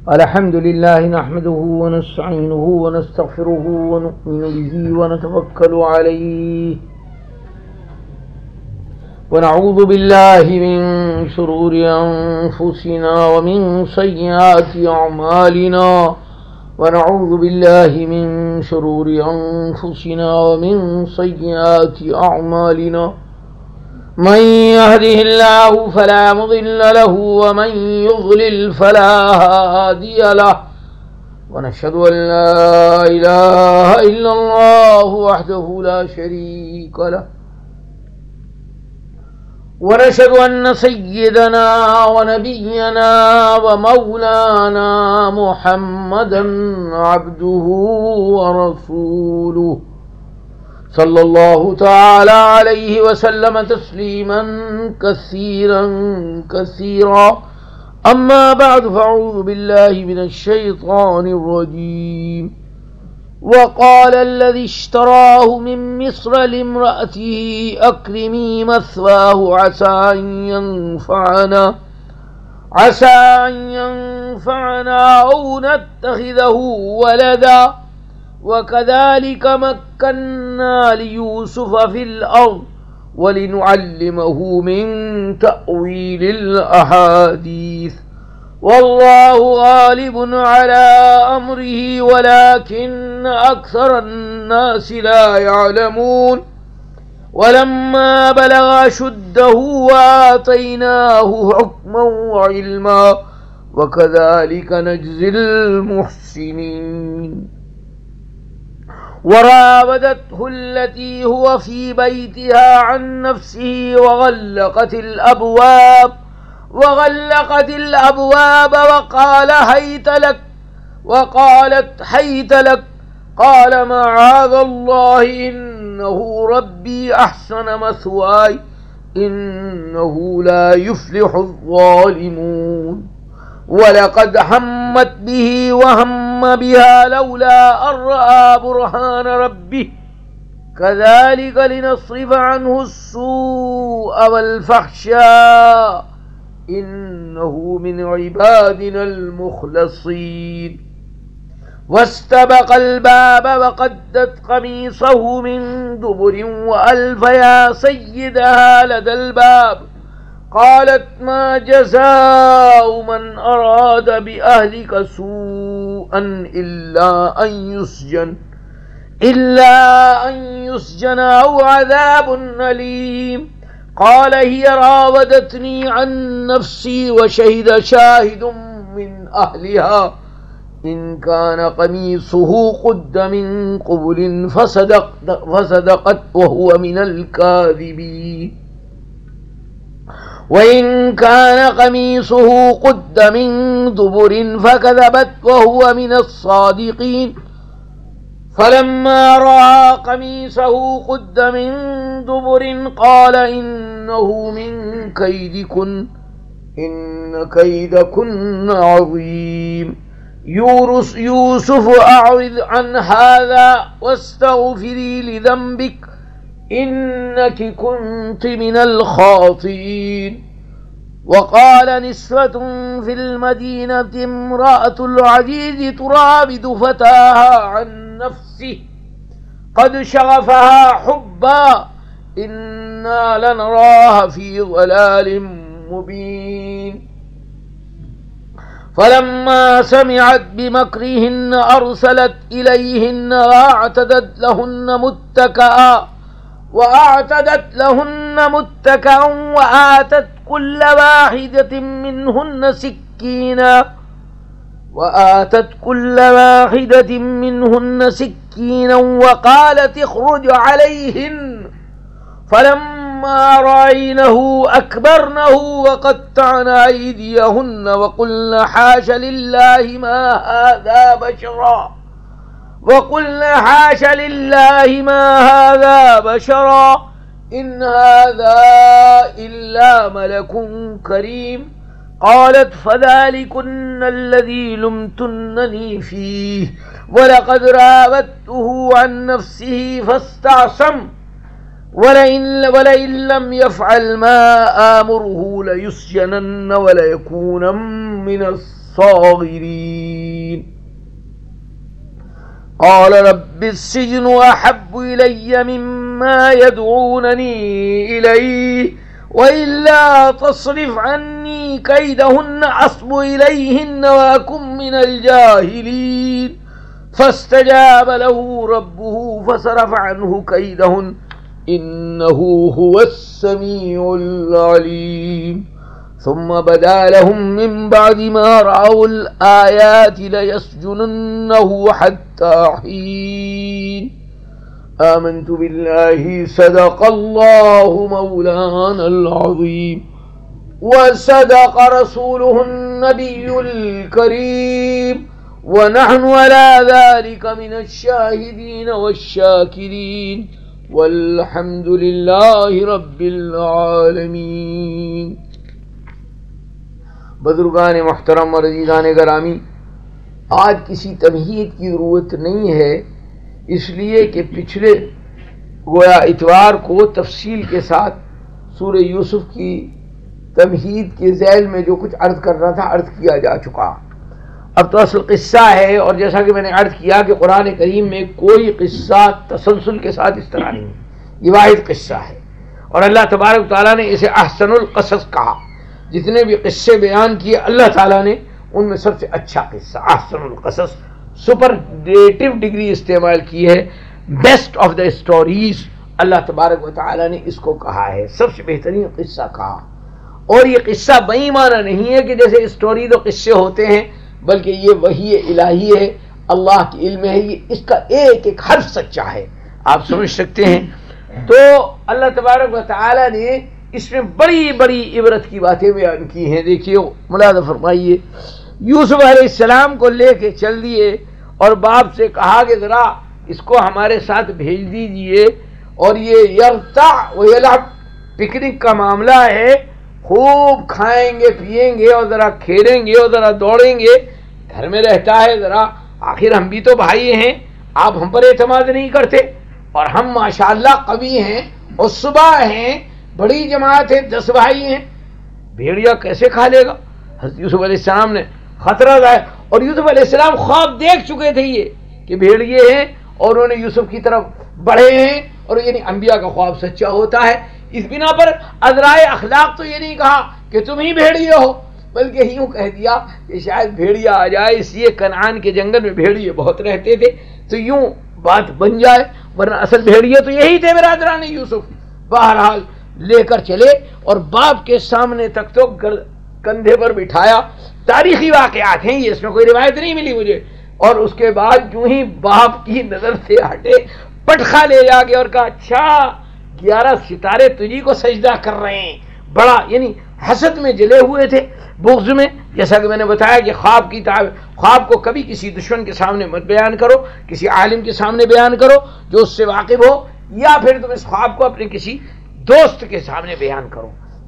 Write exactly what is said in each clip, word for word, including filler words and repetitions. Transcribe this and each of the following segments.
الحمد لله نحمده ونستعينه ونستغفره ونؤمن به ونتوكل عليه ونعوذ بالله من شرور أنفسنا ومن سيئات أعمالنا ونعوذ بالله من شرور أنفسنا ومن سيئات أعمالنا من يهده الله فلا مضل له ومن يضلل فلا هادي له ونشهد أن لا إله إلا الله وحده لا شريك له ونشهد أن سيدنا ونبينا ومولانا محمدا عبده ورسوله صلى الله تعالى عليه وسلم تسليما كثيرا كثيرا أما بعد فأعوذ بالله من الشيطان الرجيم وقال الذي اشتراه من مصر لامرأته أكرمي مثواه عسى أن ينفعنا عسى أن ينفعنا أو نتخذه ولدا وكذلك مكنا ليوسف في الأرض ولنعلمه من تأويل الأحاديث والله غالب على أمره ولكن أكثر الناس لا يعلمون ولما بلغ أشده وآتيناه حكما وعلما وكذلك نجزي المحسنين وراودته التي هو في بيتها عن نفسه وغلقت الأبواب وغلقت الأبواب وقال هيت لك وقالت حيت لك قال معاذ الله إنه ربي أحسن مثواي إنه لا يفلح الظالمون ولقد همت به وهم بها لولا أن رأى برهان ربه كذلك لنصرف عنه السوء والفحشاء إنه من عبادنا المخلصين واستبق الباب وقدت قميصه من دبر وألف يا سيدها لدى الباب قالت ما جزاء من أراد بأهلك سوءا إلا أن يسجن إلا أن يسجن أو عذاب أليم قال هي راودتني عن نفسي وشهد شاهد من أهلها إن كان قميصه قد من قبل فصدق فصدقت وهو من الكاذبين وإن كان قميصه قد من دبر فكذبت وهو من الصادقين فلما رأى قميصه قد من دبر قال إنه من كيدكن إن كيدكن عظيم يورس يوسف أعرض عن هذا واستغفري لذنبك إنك كنت من الخاطئين وقال نسوة في المدينة امرأة العزيز تراود فتاها عن نفسه قد شغفها حبا إنا لنراها في ضلال مبين فلما سمعت بمكرهن أرسلت إليهن وأعتدت لهن متكئا وأعتدت لهن متكئا وآتت كل واحدة منهن سكينا وآتت كل واحدة منهن سكينا وقالت اخرج عليهن فلما رأينه أكبرنه وقطعن أيديهن وقلن حاش لله ما هذا بشرا وقلنا حاش لله ما هذا بشرا إن هذا إلا ملك كريم قالت فذلكن الذي لمتنني فيه ولقد راودته عن نفسه فاستعصم ولئن, ولئن لم يفعل ما آمره ليسجنن وليكون من الصالحين الصاغرين قال رب السجن أحب إلي مما يدعونني إليه وإلا تصرف عني كيدهن أصب إليهن وأكن من الجاهلين فاستجاب له ربه فصرف عنه كيدهن إنه هو السميع العليم ثم بدا لهم من بعد ما رأوا الآيات ليسجننه حتى حين آمنت بالله صدق الله مولانا العظيم وصدق رسوله النبي الكريم ونحن على ذلك من الشاهدين والشاكرين والحمد لله رب العالمين. بزرگان محترم اور عزیزان گرامی، آج کسی تمہید کی ضرورت نہیں ہے، اس لیے کہ پچھلے گویا اتوار کو تفصیل کے ساتھ سورہ یوسف کی تمہید کے ذیل میں جو کچھ عرض کرنا تھا عرض کیا جا چکا. اب تو اصل قصہ ہے، اور جیسا کہ میں نے عرض کیا کہ قرآن کریم میں کوئی قصہ تسلسل کے ساتھ اس طرح نہیں، یہ واحد قصہ ہے، اور اللہ تبارک و تعالیٰ نے اسے احسن القصص کہا. جتنے بھی قصے بیان کیے اللہ تعالیٰ نے ان میں سب سے اچھا قصہ احسن القصص، سپرلیٹو ڈگری استعمال کی ہے، بیسٹ آف دا اسٹوریز اللہ تبارک و تعالیٰ نے اس کو کہا ہے، سب سے بہترین قصہ کہا. اور یہ قصہ بئی معنی نہیں ہے کہ جیسے اسٹوری تو قصے ہوتے ہیں، بلکہ یہ وحی الہی ہے، اللہ کی علم ہے، یہ اس کا ایک ایک حرف سچا ہے، آپ سمجھ سکتے ہیں. تو اللہ تبارک و تعالیٰ نے اس میں بڑی بڑی عبرت کی باتیں بیان کی ہیں. دیکھیے ملاحظہ فرمائیے، یوسف علیہ السلام کو لے کے چل دیے اور باپ سے کہا کہ ذرا اس کو ہمارے ساتھ بھیج دیجئے، اور یہ یرتع و یلعب پکنک کا معاملہ ہے، خوب کھائیں گے پیئیں گے اور ذرا کھیلیں گے اور ذرا دوڑیں گے، گھر میں رہتا ہے ذرا، آخر ہم بھی تو بھائی ہیں، آپ ہم پر اعتماد نہیں کرتے، اور ہم ماشاءاللہ قوی ہیں اور صبح ہیں، بڑی جماعت ہے، دس بھائی ہیں، بھیڑیا کیسے کھا لے گا؟ حضرت یوسف علیہ السلام نے خطرہ ظاہر، اور یوسف علیہ السلام خواب دیکھ چکے تھے یہ کہ بھیڑیے ہیں اور انہوں نے یوسف کی طرف بڑھے ہیں، اور یعنی انبیاء کا خواب سچا ہوتا ہے. اس بنا پر عذرائے اخلاق تو یہ نہیں کہا کہ تم ہی بھیڑیے ہو، بلکہ یوں کہہ دیا کہ شاید بھیڑیا آ جائے، اس لیے کنعان کے جنگل میں بھیڑیے بہت رہتے تھے تو یوں بات بن جائے، ورنہ اصل بھیڑیے تو یہی تھے برادران یوسف. بہرحال لے کر چلے اور باپ کے سامنے تک تو کندھے پر بٹھایا. تاریخی واقعات ہیں یہ، اس میں کوئی روایت نہیں ملی مجھے. اور اس کے بعد جو ہی باپ کی نظر سے ہٹے، پٹخا لے جا کے اور کہا اچھا گیارہ ستارے تجھی کو سجدہ کر رہے ہیں. بڑا یعنی حسد میں جلے ہوئے تھے، بغض میں. جیسا کہ میں نے بتایا کہ خواب کی تعب خواب کو کبھی کسی دشمن کے سامنے مت بیان کرو، کسی عالم کے سامنے بیان کرو جو اس سے واقف ہو، یا پھر تم اس خواب کو اپنے کسی دوست کے سامنے بیان کرو.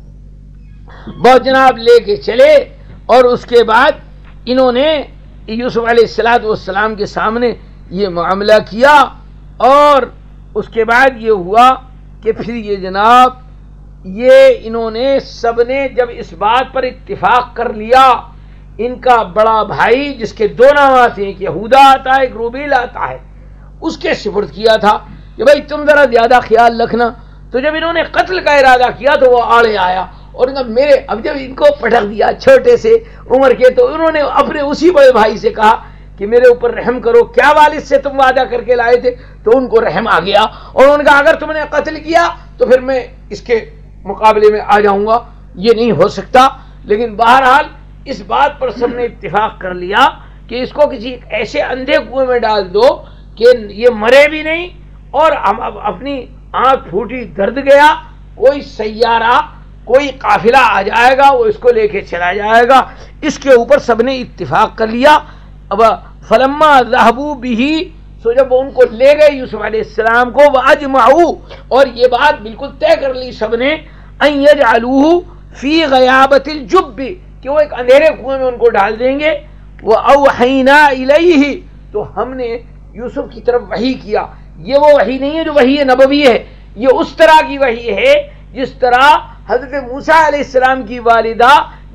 بہت جناب لے کے چلے، اور اس کے بعد انہوں نے یوسف علیہ الصلوۃ والسلام کے سامنے یہ معاملہ کیا. اور اس کے بعد یہ ہوا کہ پھر یہ جناب یہ انہوں نے سب نے جب اس بات پر اتفاق کر لیا، ان کا بڑا بھائی جس کے دو نام آتے ہیں، ایک یہودا آتا ہے ایک روبیل آتا ہے، اس کے سپرد کیا تھا کہ بھائی تم ذرا زیادہ خیال رکھنا. تو جب انہوں نے قتل کا ارادہ کیا تو وہ آڑے آیا اور میرے اب جب ان کو پٹک دیا چھوٹے سے عمر کے، تو انہوں نے اپنے اسی بڑے بھائی سے کہا کہ میرے اوپر رحم کرو، کیا والد سے تم وعدہ کر کے لائے تھے؟ تو ان کو رحم آ گیا، اور انہوں نے کہا اگر تم نے قتل کیا تو پھر میں اس کے مقابلے میں آ جاؤں گا، یہ نہیں ہو سکتا. لیکن بہرحال اس بات پر سب نے اتفاق کر لیا کہ اس کو کسی ایسے اندھے کنویں میں ڈال دو کہ یہ مرے بھی نہیں، اور ہم اب اپنی آنکھ پھوٹی درد گیا، کوئی سیارہ کوئی قافلہ آ جائے گا وہ اس کو لے کے چلا جائے گا. اس کے اوپر سب نے اتفاق کر لیا. اب فلما ذهبوا به، سو جب وہ ان کو لے گئے یوسف علیہ السلام کو، واجمعوا، اور یہ بات بالکل طے کر لی سب نے، ان يجعلوه فی غیابۃ الجب، کہ وہ ایک اندھیرے کنویں میں ان کو ڈال دیں گے. واوحینا الیہ، تو ہم نے یوسف کی طرف وحی کیا. یہ وہ وحی نہیں ہے جو وحی نبوی ہے، یہ اس طرح کی وحی ہے جس طرح حضرت موسیٰ علیہ السلام کی والدہ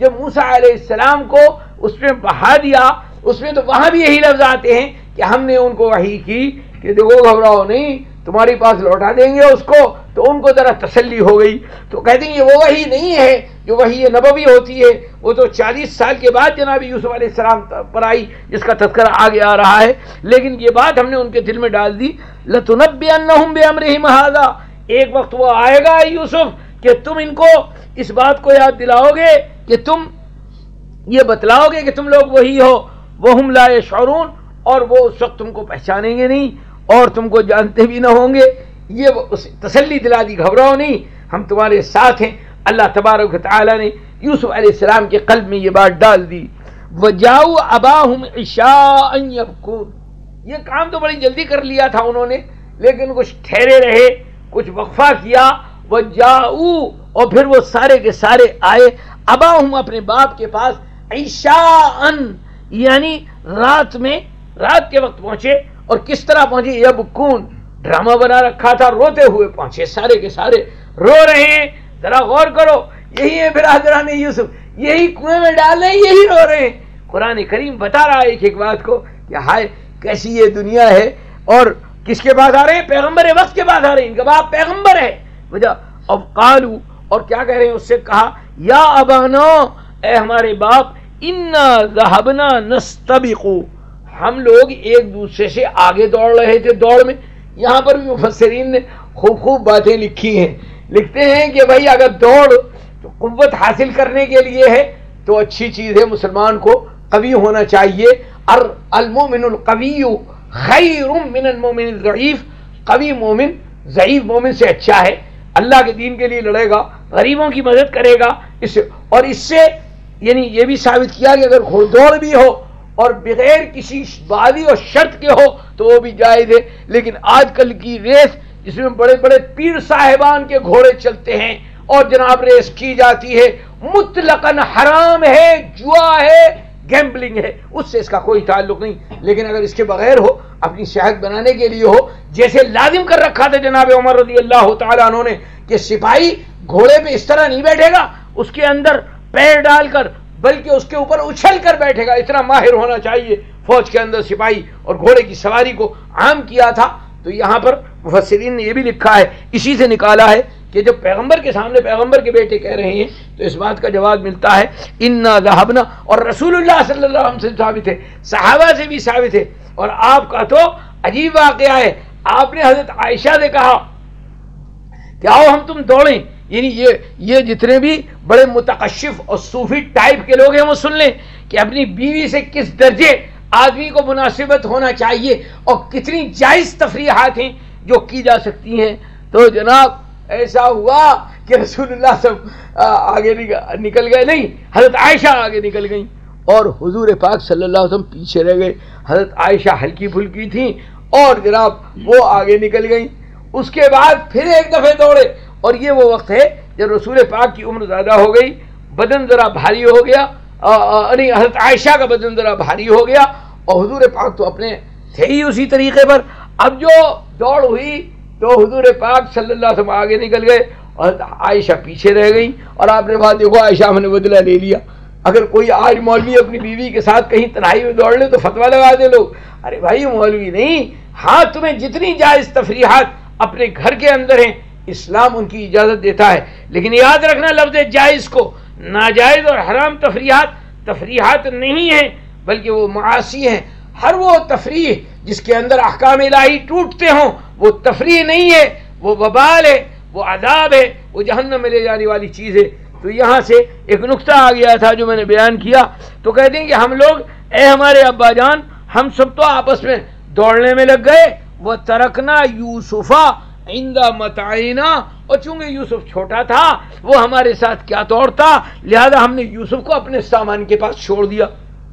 جب موسیٰ علیہ السلام کو اس میں بہا دیا، اس میں تو وہاں بھی یہی لفظ آتے ہیں کہ ہم نے ان کو وحی کی کہ دیکھو گھبراؤ نہیں، تمہارے پاس لوٹا دیں گے اس کو، تو ان کو ذرا تسلی ہو گئی۔ تو کہتے ہیں یہ وہ وحی نہیں ہے جو وحی نبوی ہوتی ہے، وہ تو چالیس سال کے بعد جناب یوسف علیہ السلام پر آئی، جس کا تذکرہ آگے آ رہا ہے۔ لیکن یہ بات ہم نے ان کے دل میں ڈال دی، لَتُنَبِّئَنَّهُمْ بِأَمْرِهِمْ هَذَا، ایک وقت وہ آئے گا یوسف کہ تم ان کو اس بات کو یاد دلاؤ گے، کہ تم یہ بتلاؤ گے کہ تم لوگ وہی ہو، وَهُمْ لَا يَشْعُرُونَ، اور وہ اس وقت تم کو پہچانیں گے نہیں اور تم کو جانتے بھی نہ ہوں گے۔ یہ تسلی دلا دی، گھبراؤ نہیں، ہم تمہارے ساتھ ہیں۔ اللہ تبارک و تعالی نے یوسف علیہ السلام کے قلب میں یہ بات ڈال دی۔ وَجَاءُوا أَبَاهُمْ عِشَاءً يَبْكُونَ، یہ کام تو بڑی جلدی کر لیا تھا انہوں نے، لیکن کچھ ٹھہرے رہے، کچھ وقفہ کیا۔ وَجَاءُوا، اور پھر وہ سارے کے سارے آئے، أَبَاهُمْ اپنے باپ کے پاس، عِشَاءً یعنی رات میں، رات کے وقت پہنچے۔ اور کس طرح پہنچے؟ یبکون، ڈرامہ بنا رکھا تھا، روتے ہوئے پہنچے، سارے کے سارے رو رہے ہیں۔ ذرا غور کرو، یہی ہے برادران یوسف، یہی کنویں میں ڈال رہے ہیں، یہی رو رہے ہیں۔ قرآن کریم بتا رہا ہے ایک ایک بات کو کہ ہائے کیسی یہ دنیا ہے۔ اور کس کے پاس آ رہے ہیں؟ پیغمبر وقت کے پاس آ رہے ہیں، ان کا باپ پیغمبر ہے۔ وجہ اب قالو، اور کیا کہہ رہے ہیں؟ اس سے کہا یا ابانا، اے ہمارے باپ، انا ذهبنا نستبق، ہم لوگ ایک دوسرے سے آگے دوڑ رہے تھے دوڑ میں۔ یہاں پر بھی مفسرین نے خوب خوب باتیں لکھی ہیں، لکھتے ہیں کہ بھائی اگر دوڑ تو قوت حاصل کرنے کے لیے ہے تو اچھی چیز ہے، مسلمان کو قوی ہونا چاہیے۔ المومن القوی خیر من المومن الضعیف، قوی مومن ضعیف مومن سے اچھا ہے، اللہ کے دین کے لیے لڑے گا، غریبوں کی مدد کرے گا۔ اس اور اس سے یعنی یہ بھی ثابت کیا کہ اگر گھوڑ دوڑ بھی ہو اور بغیر کسی بازی اور شرط کے ہو تو وہ بھی جائز ہے۔ لیکن آج کل کی ریس جس میں بڑے بڑے پیر صاحبان کے گھوڑے چلتے ہیں اور جناب ریس کی جاتی ہے، مطلقاً حرام ہے، جوا ہے، گیمبلنگ ہے، اس سے اس کا کوئی تعلق نہیں۔ لیکن اگر اس کے بغیر ہو، اپنی صحت بنانے کے لیے ہو، جیسے لازم کر رکھا تھا جناب عمر رضی اللہ تعالیٰ عنہ نے کہ سپاہی گھوڑے پہ اس طرح نہیں بیٹھے گا اس کے اندر پیر ڈال کر، بلکہ اس کے اوپر اچھل کر بیٹھے گا، اتنا ماہر ہونا چاہیے فوج کے اندر سپاہی، اور گھوڑے کی سواری کو عام کیا تھا۔ تو یہاں پر مفسرین نے یہ بھی لکھا ہے، اسی سے نکالا ہے کہ جب پیغمبر کے سامنے پیغمبر کے بیٹے کہہ رہے ہیں تو اس بات کا جواب ملتا ہے انا ذهبنا، اور رسول اللہ صلی اللہ علیہ وسلم سے ثابت ہے، صحابہ سے بھی ثابت ہے۔ اور آپ کا تو عجیب واقعہ ہے، آپ نے حضرت عائشہ سے کہا کہ آؤ ہم تم دوڑیں، یعنی یہ یہ جتنے بھی بڑے متقشف اور صوفی ٹائپ کے لوگ ہیں وہ سن لیں کہ اپنی بیوی سے کس درجے آدمی کو مناسبت ہونا چاہیے اور کتنی جائز تفریحات ہیں جو کی جا سکتی ہیں۔ تو جناب ایسا ہوا کہ رسول اللہ سب آگے نکل گئے، نہیں حضرت عائشہ آگے نکل گئیں اور حضور پاک صلی اللہ علیہ وسلم پیچھے رہ گئے۔ حضرت عائشہ ہلکی پھلکی تھیں اور جناب وہ آگے نکل گئیں۔ اس کے بعد پھر ایک دفعہ دوڑے، اور یہ وہ وقت ہے جب رسول پاک کی عمر زیادہ ہو گئی، بدن ذرا بھاری ہو گیا، نہیں حضرت عائشہ کا بدن ذرا بھاری ہو گیا، اور حضور پاک تو اپنے تھے ہی اسی طریقے پر۔ اب جو دوڑ ہوئی تو حضور پاک صلی اللہ علیہ وسلم آگے نکل گئے اور عائشہ پیچھے رہ گئی۔ اور آپ نے بات دیکھو، عائشہ ہم نے بدلہ لے لیا۔ اگر کوئی آج مولوی اپنی بیوی کے ساتھ کہیں تنہائی میں دوڑ لے تو فتویٰ لگا دے لوگ، ارے بھائی مولوی نہیں، ہاں تمہیں جتنی جائز تفریحات اپنے گھر کے اندر ہیں اسلام ان کی اجازت دیتا ہے، لیکن یاد رکھنا لفظ جائز کو، ناجائز اور حرام تفریحات تفریحات نہیں ہیں بلکہ وہ معاصی ہیں۔ ہر وہ تفریح جس کے اندر احکام الہی ٹوٹتے ہوں وہ تفریح نہیں ہے، وہ وبال ہے، وہ عذاب ہے، وہ جہنم میں لے جانے والی چیز ہے۔ تو یہاں سے ایک نقطہ آ گیا تھا جو میں نے بیان کیا، تو کہتے ہیں کہ ہم لوگ، اے ہمارے ابا جان، ہم سب تو آپس میں دوڑنے میں لگ گئے۔ وہ ترکنا یوسفا عندہ متعینا، اور چونکہ یوسف چھوٹا تھا وہ ہمارے ساتھ کیا دوڑتا، لہذا ہم نے یوسف کو اپنے سامان کے پاس چھوڑ دیا،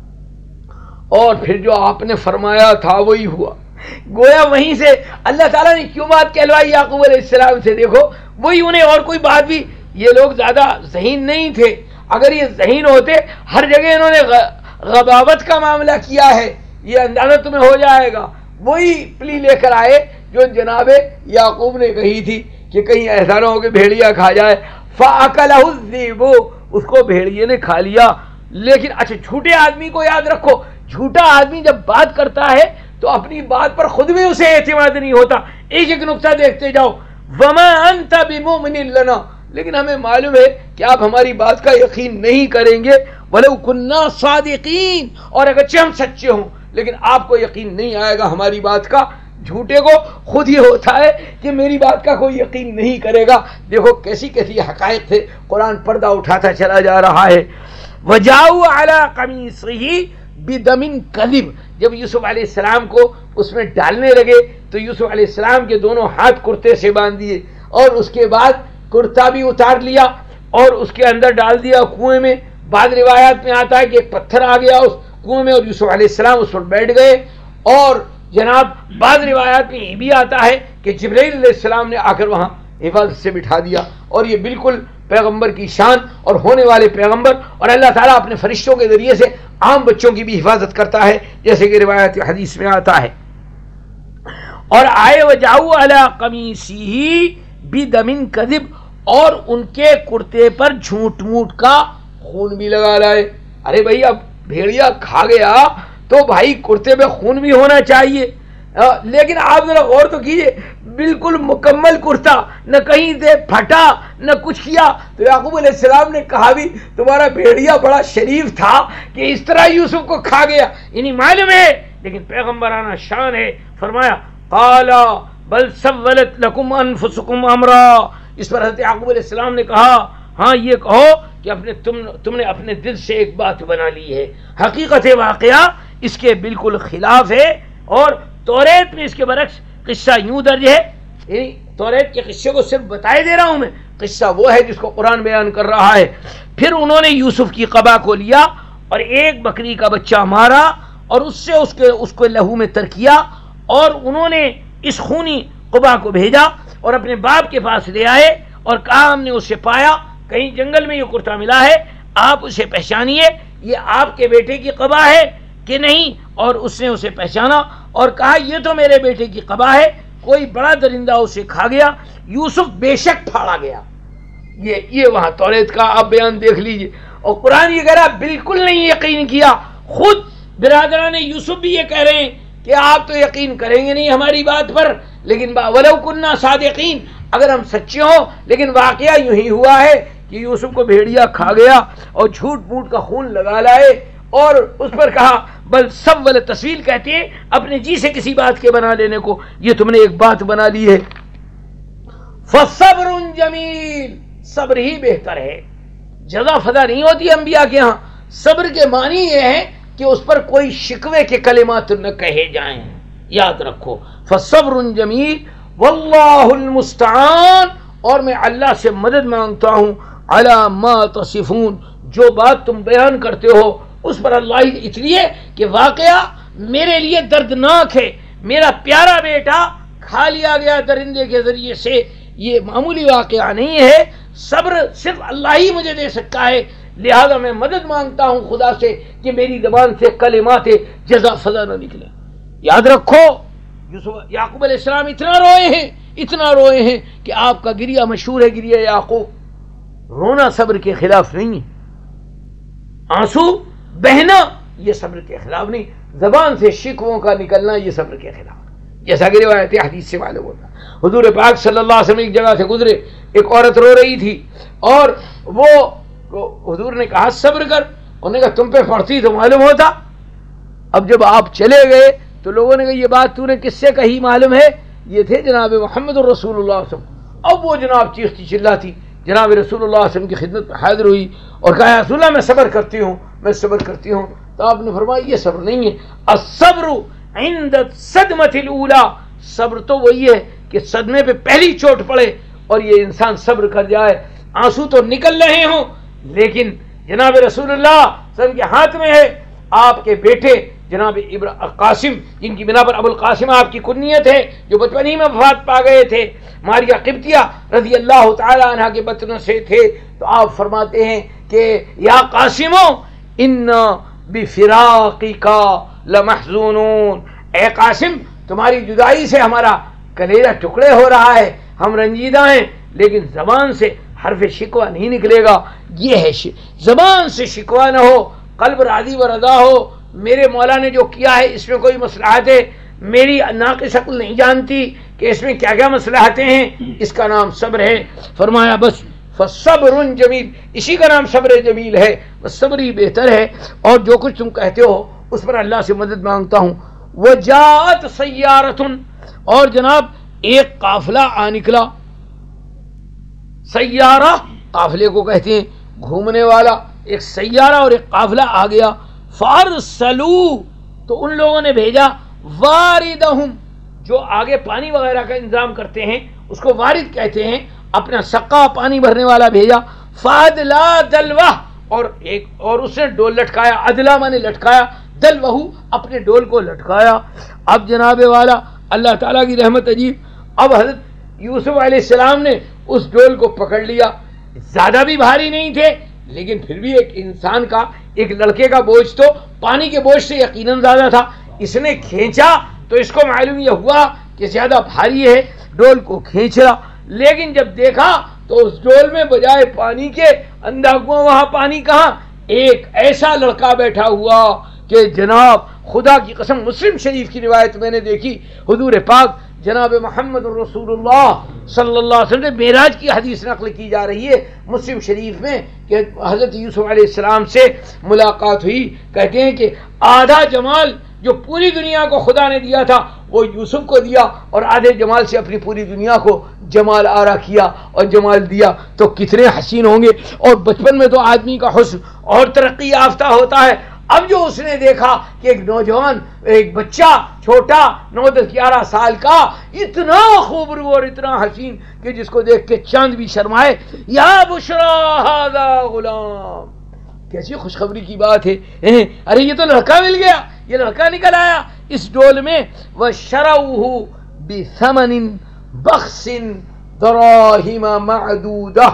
اور پھر جو آپ نے فرمایا تھا وہی ہوا۔ گویا وہیں سے اللہ تعالیٰ نے کیوں بات کہلوائی یعقوب علیہ السلام سے، دیکھو وہی انہیں، اور کوئی بات بھی، یہ لوگ زیادہ ذہین نہیں تھے۔ اگر یہ ذہین ہوتے، ہر جگہ انہوں نے غباوت کا معاملہ کیا ہے، یہ اندازہ تمہیں ہو جائے گا۔ وہی پلی لے کر آئے جو جناب یعقوب نے کہی تھی کہ کہیں ایسا نہ ہو کہ بھیڑیا کھا جائے۔ فَأَكَلَهُ الذِّئْبُ اس کو بھیڑیے نے کھا لیا. لیکن اچھا جھوٹے آدمی کو یاد رکھو, جھوٹا آدمی جب بات کرتا ہے تو اپنی بات پر خود بھی اسے اعتماد نہیں ہوتا. ایک ایک نقطہ دیکھتے جاؤ. وما انت بمؤمن لنا, لیکن ہمیں معلوم ہے کہ آپ ہماری بات کا یقین نہیں کریں گے. ولو كنا صادقین, اور اگرچہ ہم سچے ہوں لیکن آپ کو یقین نہیں آئے گا ہماری بات کا. جھوٹے کو خود ہی ہوتا ہے کہ میری بات کا کوئی یقین نہیں کرے گا. دیکھو کیسی کیسی حقائق تھے, قرآن پردہ اٹھاتا چلا جا رہا ہے. وجاؤ علی قمیصہ بدم کذب, جب یوسف علیہ السلام کو اس میں ڈالنے لگے تو یوسف علیہ السلام کے دونوں ہاتھ کرتے سے باندھ دیے, اور اس کے بعد کرتا بھی اتار لیا اور اس کے اندر ڈال دیا کنویں میں. بعض روایات میں آتا ہے کہ ایک پتھر آ گیا اس کنویں میں اور یوسف علیہ السلام اس پر بیٹھ گئے. اور جناب بعض روایات میں یہ بھی آتا ہے کہ جبرائیل علیہ السلام نے آ کر وہاں حفاظت سے بٹھا دیا. اور یہ بالکل پیغمبر کی شان اور ہونے والے پیغمبر, اور اللہ تعالیٰ اپنے فرشتوں کے ذریعے سے عام بچوں کی بھی حفاظت کرتا ہے جیسے کہ روایت حدیث میں آتا ہے. اور آئے وجاؤ علی قمیصہ بدم کذب, اور ان کے کرتے پر جھوٹ موٹ کا خون بھی لگا لائے. ارے بھائی اب بھیڑیا کھا گیا تو بھائی کرتے پہ خون بھی ہونا چاہیے. لیکن آپ ذرا غور تو کیجئے, بالکل مکمل کرتا, نہ کہیں سے پھٹا نہ کچھ کیا. تو یعقوب علیہ السلام نے کہا بھی تمہارا بھیڑیا بڑا شریف تھا کہ اس طرح یوسف کو کھا گیا, انہیں معلوم ہے. لیکن پیغمبرانہ شان ہے, فرمایا قال بل سولت لکم انفسکم امرا. اس پر حضرت یعقوب علیہ السلام نے کہا ہاں یہ کہو کہ اپنے تم تم نے اپنے دل سے ایک بات بنا لی ہے. حقیقت واقعہ اس کے بالکل خلاف ہے, اور توریت میں اس کے برعکس قصہ یوں درج ہے. یعنی توریت کے قصے کو صرف بتائے دے رہا ہوں میں, قصہ وہ ہے جس کو قرآن بیان کر رہا ہے. پھر انہوں نے یوسف کی قبا کو لیا اور ایک بکری کا بچہ مارا اور اس سے اس کے اس کو لہو میں تر کیا, اور انہوں نے اس خونی قبا کو بھیجا اور اپنے باپ کے پاس لے آئے اور کہا ہم نے اسے پایا, کہیں جنگل میں یہ کرتا ملا ہے, آپ اسے پہچانیے یہ آپ کے بیٹے کی قبا ہے کہ نہیں. اور اس نے اسے پہچانا اور کہا یہ تو میرے بیٹے کی قبا ہے, کوئی بڑا درندہ اسے کھا گیا, یوسف بے شک پھاڑا گیا. یہ یہ وہاں توریت کا آپ بیان دیکھ لیجئے. اور قرآن یہ کہہ رہا بالکل نہیں یقین کیا. خود برادران یوسف بھی یہ کہہ رہے ہیں کہ آپ تو یقین کریں گے نہیں ہماری بات پر, لیکن ولو کنا صادقین, اگر ہم سچے ہوں. لیکن واقعہ یوں ہی ہوا ہے کہ یوسف کو بھیڑیا کھا گیا اور جھوٹ موٹ کا خون لگا لائے, اور اس پر کہا بل سول, تسویل کہتے ہیں اپنے جی سے کسی بات کے بنا لینے کو, یہ تم نے ایک بات بنا لی ہے. فصبر جمیل, صبر ہی بہتر ہے. جزا فضا نہیں ہوتی انبیاء کے ہاں. صبر کے معنی یہ ہے کہ اس پر کوئی شکوے کے کلمات نہ کہے جائیں, یاد رکھو. فصبر جمیل واللہ المستعان, اور میں اللہ سے مدد مانگتا ہوں علی ما تصفون, جو بات تم بیان کرتے ہو اس پر اللہ ہی, اس لیے کہ واقعہ میرے لیے دردناک ہے. میرا پیارا بیٹا کھا لیا گیا درندے کے ذریعے سے, یہ معمولی واقعہ نہیں ہے. صبر صرف اللہ ہی مجھے دے سکتا ہے, لہذا میں مدد مانگتا ہوں خدا سے کہ میری زبان سے کلمات جزا فضا نہ نکلے. یاد رکھو یوسف یعقوب علیہ السلام اتنا روئے ہیں اتنا روئے ہیں کہ آپ کا گریہ مشہور ہے, گریہ یعقوب. رونا صبر کے خلاف نہیں ہے, آنسو بہنا یہ صبر کے خلاف نہیں, زبان سے شکووں کا نکلنا یہ صبر کے خلاف, جیسا کہ روایت حدیث سے معلوم ہوتا. حضور پاک صلی اللہ علیہ وسلم ایک جگہ سے گزرے, ایک عورت رو رہی تھی اور وہ حضور نے کہا صبر کر, انہوں نے کہا تم پہ پڑتی تو معلوم ہوتا. اب جب آپ چلے گئے تو لوگوں نے کہا یہ بات تو نے کس سے کہی معلوم ہے؟ یہ تھے جناب محمد الرسول اللہ صلی اللہ علیہ وسلم. اب وہ جناب چیختی چلاتی جناب رسول اللہ صلی اللہ علیہ وسلم کی خدمت میں حاضر ہوئی اور کہا یا رسول اللہ میں صبر کرتی ہوں میں صبر کرتی ہوں. تو آپ نے فرمایا یہ صبر نہیں ہے, الصبر عند الصدمۃ الاولی, صبر تو وہی ہے کہ صدمے پہ پہلی چوٹ پڑے اور یہ انسان صبر کر جائے. آنسو تو نکل رہے ہوں لیکن جناب رسول اللہ صلی اللہ علیہ وسلم کے ہاتھ میں ہے آپ کے بیٹے جناب قاسم, جن کی بنا پر ابو القاسم آپ کی کنیت ہے, جو بچپن ہی میں وفات پا گئے تھے, ماریہ قبطیہ رضی اللہ تعالی عنہ کے بطن سے تھے. تو آپ فرماتے ہیں کہ یا قاسمو ان بفراقک لمحزونون, اے قاسم تمہاری جدائی سے ہمارا کلیجہ ٹکڑے ہو رہا ہے, ہم رنجیدہ ہیں لیکن زبان سے حرف شکوہ نہیں نکلے گا. یہ ہے زبان سے شکوہ نہ ہو، قلب راضی و رضا ہو. میرے مولا نے جو کیا ہے اس میں کوئی مصلحت ہے، میری ناقص عقل نہیں جانتی کہ اس میں کیا کیا مصلحتیں ہیں. اس کا نام صبر ہے. فرمایا بس فصبر جمیل، اسی کا نام صبر جمیل ہے. بس صبر ہی بہتر ہے. اور جو کچھ تم کہتے ہو اس پر اللہ سے مدد مانگتا ہوں. وجاءت سیارۃ، اور جناب ایک قافلہ آ نکلا. سیارہ قافلے کو کہتے ہیں، گھومنے والا. ایک سیارہ اور ایک قافلہ آ گیا. فارسلوا، تو ان لوگوں نے بھیجا واردہم، جو آگے پانی وغیرہ کا انتظام کرتے ہیں اس کو وارد کہتے ہیں، اپنا سقا پانی بھرنے والا بھیجا. فادلا دلوہ، اور ایک اور اس نے ڈول لٹکایا. ادلا مانے لٹکایا، دلوہ اپنے ڈول کو لٹکایا. اب جناب والا اللہ تعالیٰ کی رحمت عجیب. اب حضرت یوسف علیہ السلام نے اس ڈول کو پکڑ لیا. زیادہ بھی بھاری نہیں تھے لیکن پھر بھی ایک انسان کا، ایک لڑکے کا بوجھ تو پانی کے بوجھ سے یقیناً زیادہ تھا. اس نے کھینچا تو اس کو معلوم یہ ہوا کہ زیادہ بھاری ہے، ڈول کو کھینچ رہا. لیکن جب دیکھا تو اس ڈول میں بجائے پانی کے اندھا کنواں، وہاں پانی کہاں، ایک ایسا لڑکا بیٹھا ہوا کہ جناب خدا کی قسم، مسلم شریف کی روایت میں نے دیکھی، حضور پاک جناب محمد رسول اللہ صلی اللہ علیہ وسلم نے معراج کی حدیث نقل کی جا رہی ہے مسلم شریف میں کہ حضرت یوسف علیہ السلام سے ملاقات ہوئی. کہتے ہیں کہ آدھا جمال جو پوری دنیا کو خدا نے دیا تھا وہ یوسف کو دیا، اور آدھے جمال سے اپنی پوری دنیا کو جمال آرا کیا اور جمال دیا. تو کتنے حسین ہوں گے. اور بچپن میں تو آدمی کا حسن اور ترقی یافتہ ہوتا ہے. اب جو اس نے دیکھا کہ ایک نوجوان، ایک بچہ چھوٹا نو دس گیارہ سال کا اتنا خوبرو اور اتنا حسین کہ جس کو دیکھ کے چاند بھی شرمائے. یا بشرا ھذا غلام، کیسی خوشخبری کی بات ہے. ارے یہ تو لڑکا مل گیا، یہ لڑکا نکل آیا اس ڈول میں. وشروہ بثمن بخس دراہم معدودہ.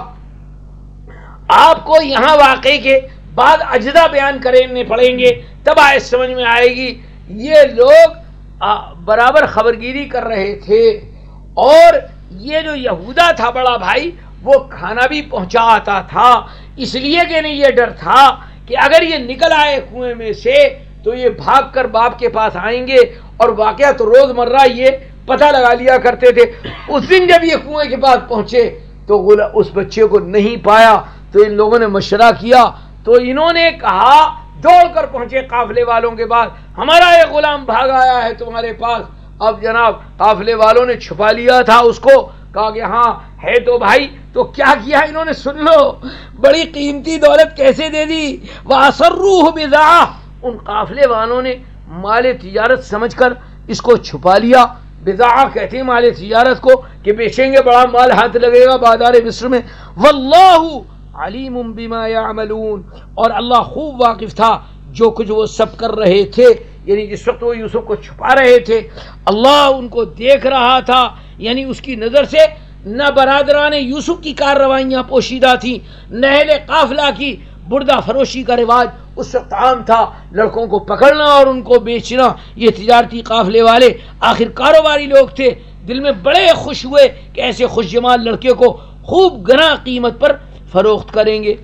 آپ کو یہاں واقعے کے بعد اجزا بیان کرنے پڑیں گے تب آئے سمجھ میں آئے گی. یہ لوگ برابر خبرگیری کر رہے تھے، اور یہ جو یہودا تھا بڑا بھائی وہ کھانا بھی پہنچا آتا تھا. اس لیے کہ نہیں یہ ڈر تھا کہ اگر یہ نکل آئے کنویں میں سے تو یہ بھاگ کر باپ کے پاس آئیں گے. اور واقعہ تو روز مرہ یہ پتہ لگا لیا کرتے تھے. اس دن جب یہ کنویں کے پاس پہنچے تو اس بچے کو نہیں پایا تو ان لوگوں نے مشورہ کیا. تو انہوں نے کہا، دوڑ کر پہنچے قافلے والوں کے پاس، ہمارا یہ غلام بھاگ آیا ہے تمہارے پاس. اب جناب قافلے والوں نے چھپا لیا تھا اس کو، کہا کہ ہاں ہے تو بھائی. تو کیا کیا انہوں نے، سن لو بڑی قیمتی دولت کیسے دے دی. وَأَسَرُّوهُ بِضَاعَةً، ان قافلے والوں نے مال تجارت سمجھ کر اس کو چھپا لیا. بضاعہ کہتے ہیں مال تجارت کو کہ بیچیں گے بڑا مال ہاتھ لگے گا بازار مصر میں. واللہ علیم بما یعملون، اور اللہ خوب واقف تھا جو کچھ وہ سب کر رہے تھے. یعنی جس وقت وہ یوسف کو چھپا رہے تھے اللہ ان کو دیکھ رہا تھا. یعنی اس کی نظر سے نہ برادران یوسف کی کارروائیاں پوشیدہ تھیں، نہ اہل قافلہ کی بردہ فروشی کا رواج اس وقت عام تھا. لڑکوں کو پکڑنا اور ان کو بیچنا. یہ تجارتی قافلے والے آخر کاروباری لوگ تھے، دل میں بڑے خوش ہوئے کہ ایسے خوش جمال لڑکے کو خوب گنا قیمت پر فروخت کریں گے.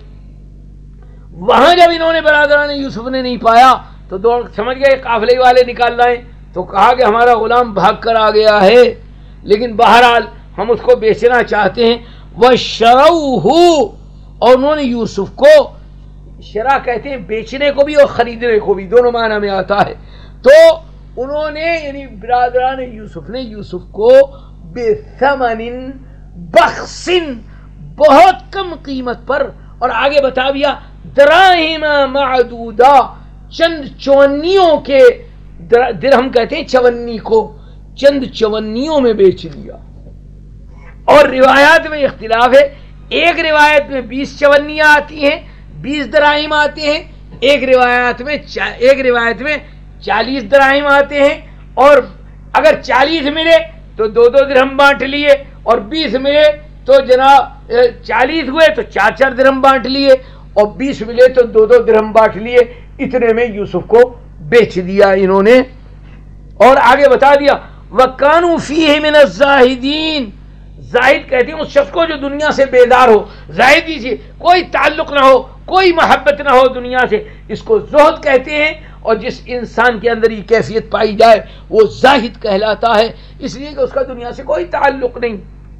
وہاں جب انہوں نے برادران یوسف نے نہیں پایا تو دوڑ سمجھ گئے قافلے والے نکال لائے. تو کہا کہ ہمارا غلام بھاگ کر آ گیا ہے، لیکن بہرحال ہم اس کو بیچنا چاہتے ہیں. وَشَرَوْهُ، اور انہوں نے یوسف کو، شرا کہتے ہیں بیچنے کو بھی اور خریدنے کو بھی، دونوں معنی میں آتا ہے. تو انہوں نے یعنی برادران یوسف نے یوسف کو بِثَمَنٍ بَخْسٍ، بہت کم قیمت پر، اور آگے بتا دیا دراہم معدودہ، چند چونیوں کے، درہم کہتے ہیں چونی کو، چند چونیوں میں بیچ دیا. اور روایات میں اختلاف ہے، ایک روایت میں بیس چونیاں آتی ہیں، بیس دراہم آتے ہیں، ایک روایت میں ایک روایت میں چالیس دراہم آتے ہیں. اور اگر چالیس ملے تو دو دو درہم بانٹ لیے، اور بیس ملے تو جناب چالیس ہوئے تو چار چار درہم بانٹ لیے، اور بیس ملے تو دو دو درہم بانٹ لیے. اتنے میں یوسف کو بیچ دیا انہوں نے. اور آگے بتا دیا وَكَانُوا فِيهِ مِنَ الزَّاهِدِينَ، زاہد کہتے ہیں اس شخص کو جو دنیا سے بیدار ہو، زاہدی سے کوئی تعلق نہ ہو، کوئی محبت نہ ہو دنیا سے، اس کو زہد کہتے ہیں۔ اور جس انسان کے اندر یہ کیفیت پائی جائے وہ زاہد کہلاتا ہے، اس لیے کہ اس کا دنیا سے کوئی تعلق نہیں۔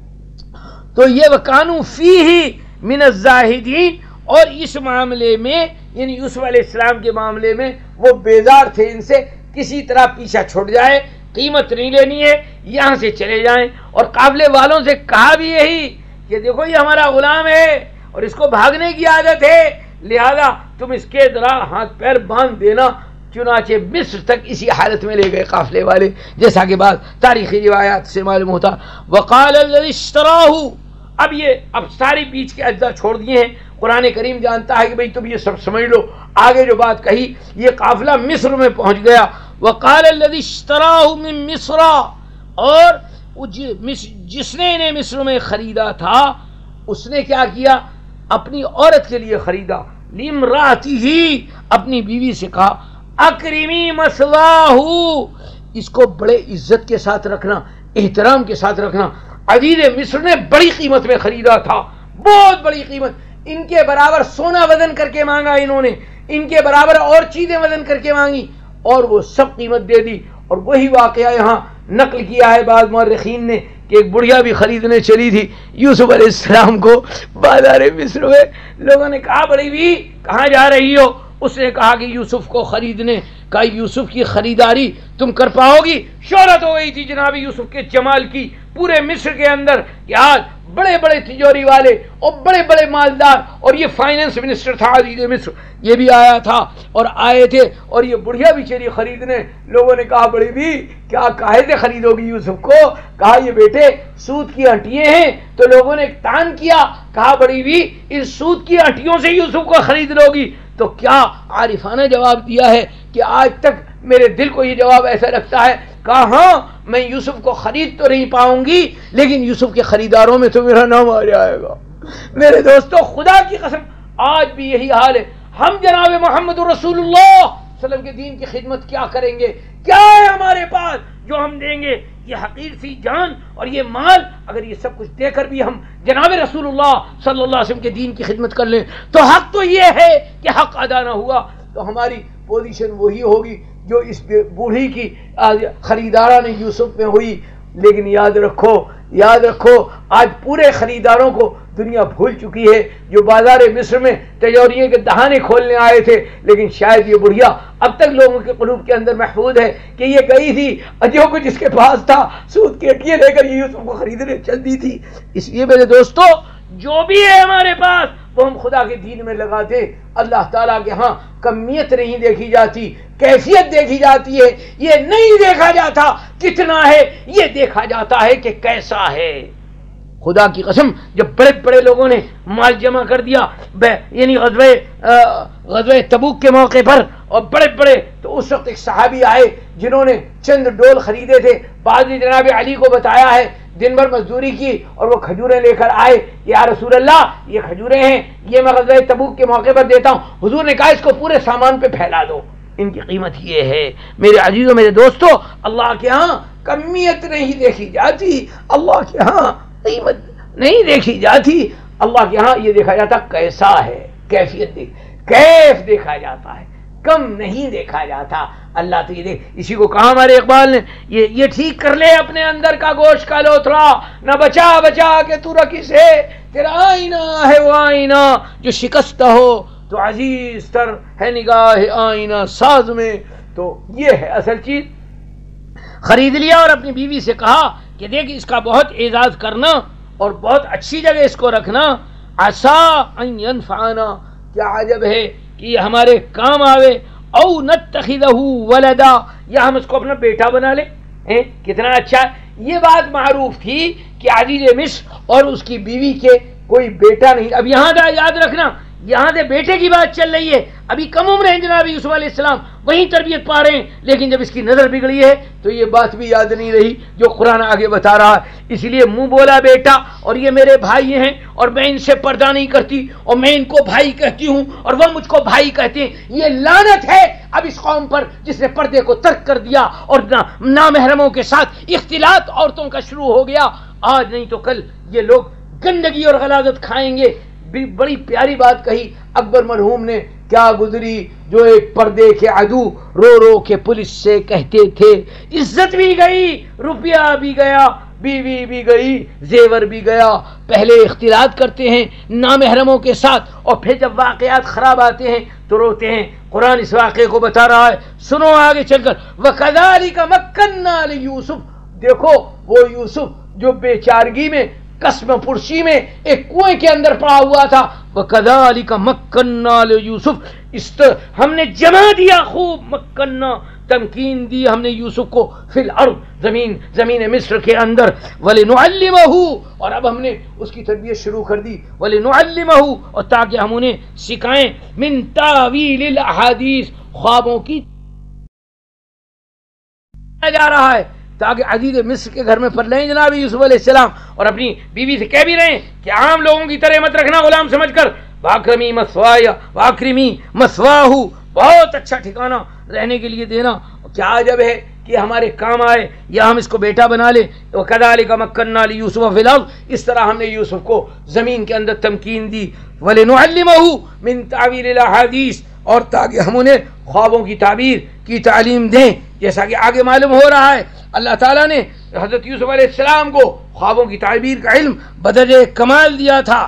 تو یہ وَكَانُوا فِيهِ مِنَ الزَّاهِدِينَ، اور اس معاملے میں یعنی یوسف علیہ السلام کے معاملے میں وہ بیزار تھے، ان سے کسی طرح پیچھا چھوٹ جائے، قیمت نہیں لینی ہے، یہاں سے چلے جائیں۔ اور قافلے والوں سے کہا بھی یہی کہ دیکھو یہ ہمارا غلام ہے اور اس کو بھاگنے کی عادت ہے، لہذا تم اس کے ذرا ہاتھ پیر باندھ دینا۔ چنانچہ مصر تک اسی حالت میں لے گئے قافلے والے، جیسا کہ بعض تاریخی روایات سے معلوم ہوتا۔ وقال الذی اشتراہ، اب یہ اب ساری بیچ کے اجزاء چھوڑ دیے ہیں، قرآن کریم جانتا ہے کہ بھئی تم یہ سب سمجھ لو، آگے جو بات کہی یہ قافلہ مصر میں پہنچ گیا۔ وقال الذی اشتراہ من مصر، اور جس نے انہیں مصر میں خریدا تھا اس نے کیا کیا؟ اپنی عورت کے لیے خریدا، لامرأتہ، اپنی بیوی سے کہا اکرمی مثواہ، اس کو بڑے عزت کے ساتھ رکھنا، احترام کے ساتھ رکھنا۔ عزیز مصر نے بڑی قیمت میں خریدا تھا، بہت بڑی قیمت، ان کے برابر سونا وزن کر کے مانگا انہوں نے، ان کے برابر اور چیزیں وزن کر کے مانگی اور وہ سب قیمت دے دی۔ اور وہی واقعہ یہاں نقل کیا ہے بعض مورخین نے کہ ایک بڑھیا بھی خریدنے چلی تھی یوسف علیہ السلام کو بازار مصر میں۔ لوگوں نے کہا بڑی بھی کہاں جا رہی ہو؟ اس نے کہا کہ یوسف کو خریدنے۔ کہا یوسف کی خریداری تم کر پاؤ گی؟ شہرت ہو گئی تھی جناب یوسف کے جمال کی پورے مصر کے اندر کہ آج بڑے بڑے تجوری والے اور بڑے بڑے مالدار، اور یہ فائنانس منسٹر تھا عزیز مصر، یہ بھی آیا تھا اور آئے تھے اور یہ بڑھیا بھی چلی خریدنے۔ لوگوں نے کہا بڑی بھی کیا کاہے سے خریدو گی یوسف کو؟ کہا یہ بیٹے سود کی ہٹیے ہیں۔ تو لوگوں نے ایک تان کیا، کہا بڑی بھی ان سود کی ہٹیوں سے یوسف کو خرید لو گی؟ تو کیا عارفانہ جواب دیا ہے کہ آج تک میرے دل کو یہ جواب ایسا لگتا ہے، کہا ہاں میں یوسف کو خرید تو نہیں پاؤں گی لیکن یوسف کے خریداروں میں تو میرا نام آ جائے گا۔ میرے دوستو خدا کی قسم آج بھی یہی حال ہے۔ ہم جناب محمد رسول اللہ صلی اللہ علیہ وسلم کے دین کی خدمت کیا کریں گے؟ کیا ہے ہمارے پاس جو ہم دیں گے؟ یہ حقیر سی جان اور یہ مال، اگر یہ سب کچھ دے کر بھی ہم جناب رسول اللہ صلی اللہ علیہ وسلم کے دین کی خدمت کر لیں تو حق تو یہ ہے کہ حق ادا نہ ہوا تو ہماری پوزیشن وہی ہوگی جو اس بوڑھی کی خریدارہ نے یوسف میں ہوئی۔ لیکن یاد رکھو یاد رکھو آج پورے خریداروں کو دنیا بھول چکی ہے، جو بازار مصر میں تجوریے کے دہانے کھولنے آئے تھے، لیکن شاید یہ بڑھیا اب تک لوگوں کے قلوب کے اندر محفوظ ہے کہ یہ گئی تھی جو کچھ اس کے پاس تھا سود کی ہٹیاں لے کر یہ یوسف کو خریدنے چل دی تھی۔ اس لیے میرے دوستو جو بھی ہے ہمارے پاس وہ ہم خدا کے دین میں لگا دیں۔ اللہ تعالیٰ کے ہاں کمیت نہیں دیکھی جاتی، کیفیت دیکھی جاتی ہے۔ یہ نہیں دیکھا جاتا کتنا ہے، یہ دیکھا جاتا ہے کہ کیسا ہے۔ خدا کی قسم جب بڑے بڑے لوگوں نے مال جمع کر دیا یعنی غزوہ غزوہ تبوک کے موقع پر اور بڑے بڑے، تو اس وقت ایک صحابی آئے جنہوں نے چند ڈول خریدے تھے۔ بعد میں جناب علی کو بتایا ہے، دن بھر مزدوری کی اور وہ کھجوریں لے کر آئے، یا رسول اللہ یہ کھجوریں ہیں، یہ میں غزوہ تبوک کے موقع پر دیتا ہوں۔ حضور نے کہا اس کو پورے سامان پہ پھیلا دو، ان کی قیمت یہ ہے۔ میرے عزیزوں میرے دوستو اللہ کے ہاں کمیت نہیں دیکھی جاتی، اللہ کے ہاں قیمت نہیں دیکھی جاتی، اللہ کے ہاں یہ دیکھا جاتا کیسا ہے، کیفیت دیکھ کیف دیکھا جاتا ہے، کم نہیں دیکھا جاتا۔ اللہ تو یہ دیکھ، اسی کو کہا ہمارے اقبال نے، یہ یہ ٹھیک کر لے اپنے اندر کا گوشت کا لوتھڑا، نہ بچا بچا کے تو رکھی سے، تیرا آئینہ ہے وہ آئینہ جو شکستہ ہو تو عزیز تر ہے نگاہ آئینہ ساز میں۔ تو یہ ہے اصل چیز۔ خرید لیا اور اپنی بیوی سے کہا کہ دیکھ اس کا بہت اعزاز کرنا اور بہت اچھی جگہ اس کو رکھنا، عسا ان ینفعنا، کیا عجب ہے کہ یہ ہمارے کام آوے، او نتخذہ ولدا، یا ہم اس کو اپنا بیٹا بنا لیں۔ کتنا اچھا ہے۔ یہ بات معروف تھی کہ عزیز مصر اور اس کی بیوی کے کوئی بیٹا نہیں۔ اب یہاں دا یاد رکھنا یہاں سے بیٹے کی بات چل رہی ہے، ابھی کم عمر ہیں جناب یوسف علیہ السلام، وہیں تربیت پا رہے ہیں، لیکن جب اس کی نظر بگڑی ہے تو یہ بات بھی یاد نہیں رہی جو قرآن آگے بتا رہا ہے۔ اس لیے منہ بولا بیٹا، اور یہ میرے بھائی ہیں اور میں ان سے پردہ نہیں کرتی اور میں ان کو بھائی کہتی ہوں اور وہ مجھ کو بھائی کہتے ہیں۔ یہ لعنت ہے اب اس قوم پر جس نے پردے کو ترک کر دیا اور نامحرموں کے ساتھ اختلاط عورتوں کا شروع ہو گیا۔ آج نہیں تو کل یہ لوگ گندگی اور غلاظت کھائیں گے۔ بڑی پیاری بات کہی اکبر مرحوم نے، کیا گزری، جو ایک پردے کے عدو رو رو کے پولیس سے کہتے تھے عزت بھی گئی، روپیہ بھی گیا، بیوی بھی گئی، زیور بھی گیا۔ پہلے اختلاط کرتے ہیں نامحرموں کے ساتھ اور پھر جب واقعات خراب آتے ہیں تو روتے ہیں۔ قرآن اس واقعے کو بتا رہا ہے، سنو آگے چل کر، وَكَذَلِكَ مَكَّنَّا لِيُوسُف، دیکھو وہ یوسف جو بیچارگی میں، قسم پرسی میں ایک کنویں کے اندر پڑا ہوا تھا، وَكَذَلِكَ مَكَّنَّا لِيُوسُف، اس طرح ہم نے جمع دیا، خوب مکنا تمکین دی ہم نے یوسف کو، فی الارض، زمین زمین مصر کے اندر، وَلِنُعَلِّمَهُ، اور اب ہم نے اس کی تربیت شروع کر دی، وَلِنُعَلِّمَهُ، اور تاکہ ہم انہیں سکھائیں، من تاویل الاحادیث، خوابوں کی جا رہا ہے تاکہ عزیز مصر کے گھر میں پڑھ لیں جناب یوسف علیہ السلام، اور اپنی بیوی سے کہہ بھی رہے ہیں کہ عام لوگوں کی طرح مت رکھنا غلام سمجھ کر، واکرمی مسوایا واکرمی مسواہو، بہت اچھا ٹھکانہ رہنے کے لیے دینا، کیا عجب ہے کہ ہمارے کام آئے یا ہم اس کو بیٹا بنا لیں۔ وَكَذَلِكَ مَكَّنَّا لِيُوسُفَ فِي الْأَرْضِ، اس طرح ہم نے یوسف کو زمین کے اندر تمکین دی، وَلِنُعَلِّمَهُ مِن تَعْوِيلِ الْأَحَادِيثِ، اور تاکہ ہم انہیں خوابوں کی تعبیر کی تعلیم دیں، جیسا کہ آگے معلوم ہو رہا ہے اللہ تعالیٰ نے حضرت یوسف علیہ السلام کو خوابوں کی تعبیر کا علم بدرجہ کمال دیا تھا۔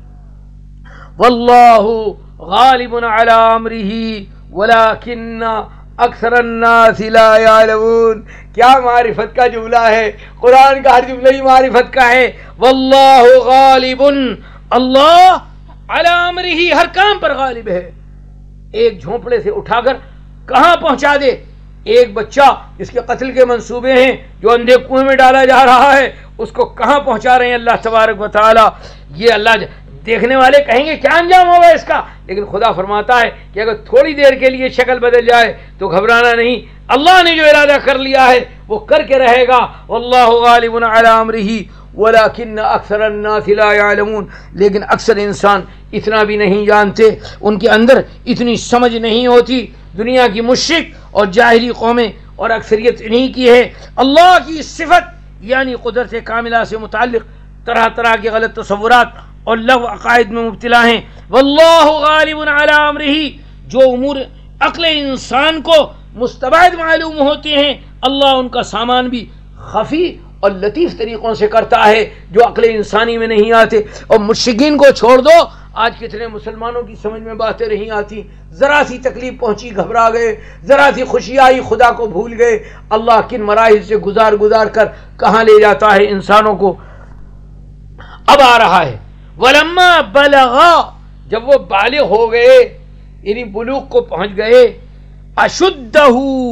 واللہ غالب علی امرہ ولکن اکثر الناس لا یعلمون، کیا معرفت کا جملہ ہے، قرآن کا ہر جملہ ہی معرفت کا ہے۔ واللہ غالب، اللہ علی امرہ، ہر کام پر غالب ہے۔ ایک جھونپڑے سے اٹھا کر کہاں پہنچا دے، ایک بچہ جس کے قتل کے منصوبے ہیں جو اندھے کنویں میں ڈالا جا رہا ہے، اس کو کہاں پہنچا رہے ہیں اللہ تبارک و تعالی۔ یہ اللہ دیکھنے والے کہیں گے کیا انجام ہوگا اس کا، لیکن خدا فرماتا ہے کہ اگر تھوڑی دیر کے لیے شکل بدل جائے تو گھبرانا نہیں، اللہ نے جو ارادہ کر لیا ہے وہ کر کے رہے گا۔ واللہ غالب علی امرہ ولکن اکثر الناس لا یعلمون، لیکن اکثر انسان اتنا بھی نہیں جانتے، ان کے اندر اتنی سمجھ نہیں ہوتی۔ دنیا کی مشرک اور جاہلی قومیں اور اکثریت انہی کی ہے، اللہ کی صفت یعنی قدرت کاملہ سے متعلق طرح طرح کے غلط تصورات اور لغو عقائد میں مبتلا ہیں۔ واللہ غالب علی امرہ، جو امور عقل انسان کو مستبعد معلوم ہوتے ہیں اللہ ان کا سامان بھی خفی اور لطیف طریقوں سے کرتا ہے جو عقل انسانی میں نہیں آتے۔ اور مشرکین کو چھوڑ دو، آج کتنے مسلمانوں کی سمجھ میں باتیں نہیں آتی، ذرا سی تکلیف پہنچی گھبرا گئے، ذرا سی خوشی آئی خدا کو بھول گئے۔ اللہ کن مراحل سے گزار گزار کر کہاں لے جاتا ہے انسانوں کو۔ اب آ رہا ہے ولما بلغا، جب وہ بالغ ہو گئے یعنی بلوغ کو پہنچ گئے، اشدہ،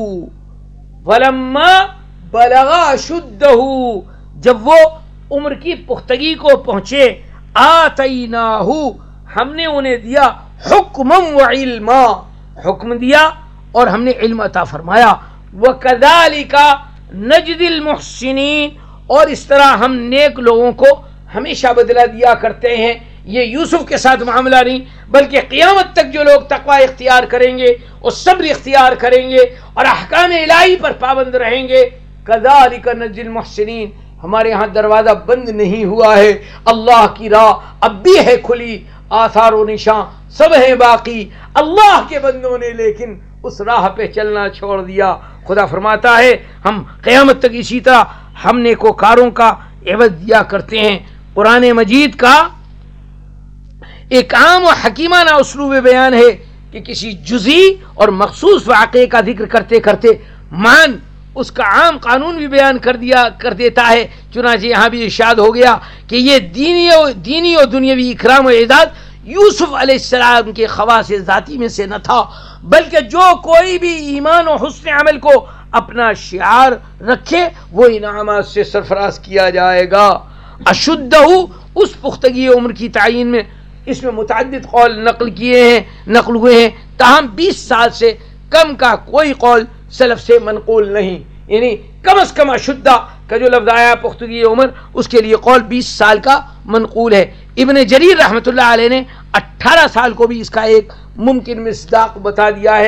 ولما بلغا اشدہ، جب وہ عمر کی پختگی کو پہنچے، آتیناہ، ہم نے انہیں دیا حکما و علما، حکم دیا اور ہم نے علم عطا فرمایا۔ وکذالک نجزی المحسنین، اور اس طرح ہم نیک لوگوں کو ہمیشہ بدلہ دیا کرتے ہیں۔ یہ یوسف کے ساتھ معاملہ نہیں بلکہ قیامت تک جو لوگ تقوی اختیار کریں گے اور صبر اختیار کریں گے اور احکام الہی پر پابند رہیں گے، کذالک نجزی المحسنین، ہمارے ہاں دروازہ بند نہیں ہوا ہے، اللہ کی راہ اب بھی ہے کھلی، آثار و نشان سب ہیں باقی، اللہ کے بندوں نے لیکن اس راہ پہ چلنا چھوڑ دیا۔ خدا فرماتا ہے ہم قیامت تک اسی طرح ہم نیکوکاروں کا عوض دیا کرتے ہیں۔ قرآن مجید کا ایک عام و حکیمانہ اسلوب بیان ہے کہ کسی جزئی اور مخصوص واقعے کا ذکر کرتے کرتے مان اس کا عام قانون بھی بیان کر دیا کر دیتا ہے۔ چنانچہ یہاں بھی ارشاد ہو گیا کہ یہ دینی و دینی اور دنیاوی اکرام و اعزاز یوسف علیہ السلام کے خواص ذاتی میں سے نہ تھا، بلکہ جو کوئی بھی ایمان و حسن عمل کو اپنا شعار رکھے وہ انعامات سے سرفراز کیا جائے گا۔ اشدہ، اس پختگی عمر کی تعین میں اس میں متعدد قول نقل کیے ہیں نقل ہوئے ہیں، تاہم بیس سال سے کم کا کوئی قول سلف سے منقول نہیں، یعنی کم از کم اشدہ کا جو لفظ آیا پختگی عمر اس کے لیے قول بیس سال کا منقول ہے۔ ابن جریر رحمۃ اللہ علیہ نے اٹھارہ سال کو بھی اس کا ایک ممکن مصداق بتا دیا ہے کہ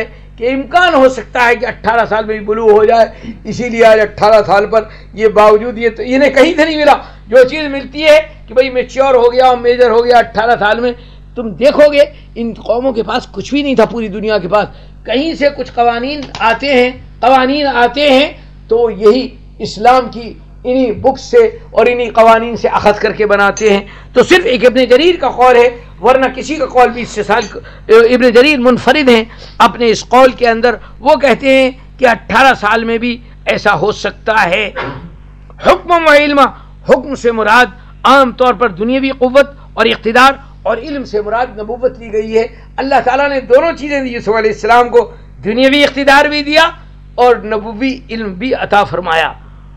کہ امکان ہو سکتا ہے کہ اٹھارہ سال میں بھی بلوغ ہو جائے، اسی لیے آج اٹھارہ سال پر یہ باوجود یہ تو انہیں کہیں سے نہیں ملا. جو چیز ملتی ہے کہ بھئی میچور ہو گیا اور میجر ہو گیا اٹھارہ سال میں، تم دیکھو گے ان قوموں کے پاس کچھ بھی نہیں تھا پوری دنیا کے پاس. کہیں سے کچھ قوانین آتے ہیں قوانین آتے ہیں تو یہی اسلام کی انہی بکس سے اور انہی قوانین سے اخذ کر کے بناتے ہیں. تو صرف ایک ابن جریر کا قول ہے، ورنہ کسی کا قول بھی اس سے سال. ابن جریر منفرد ہیں اپنے اس قول کے اندر. وہ کہتے ہیں کہ اٹھارہ سال میں بھی ایسا ہو سکتا ہے. حکم و علم، حکم سے مراد عام طور پر دنیاوی قوت اور اقتدار، اور علم سے مراد نبوت لی گئی ہے. اللہ تعالیٰ نے دونوں چیزیں دی یوسف علیہ السلام کو، دنیاوی اقتدار بھی دیا اور نبوی علم بھی عطا فرمایا.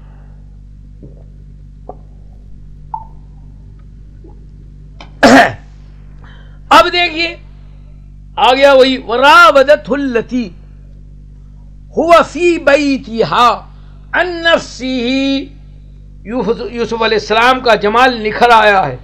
اب دیکھیے آ گیا وہی وراودتہ التی هو فی بیتها عن نفسہ. یوسف علیہ السلام کا جمال نکھر آیا ہے،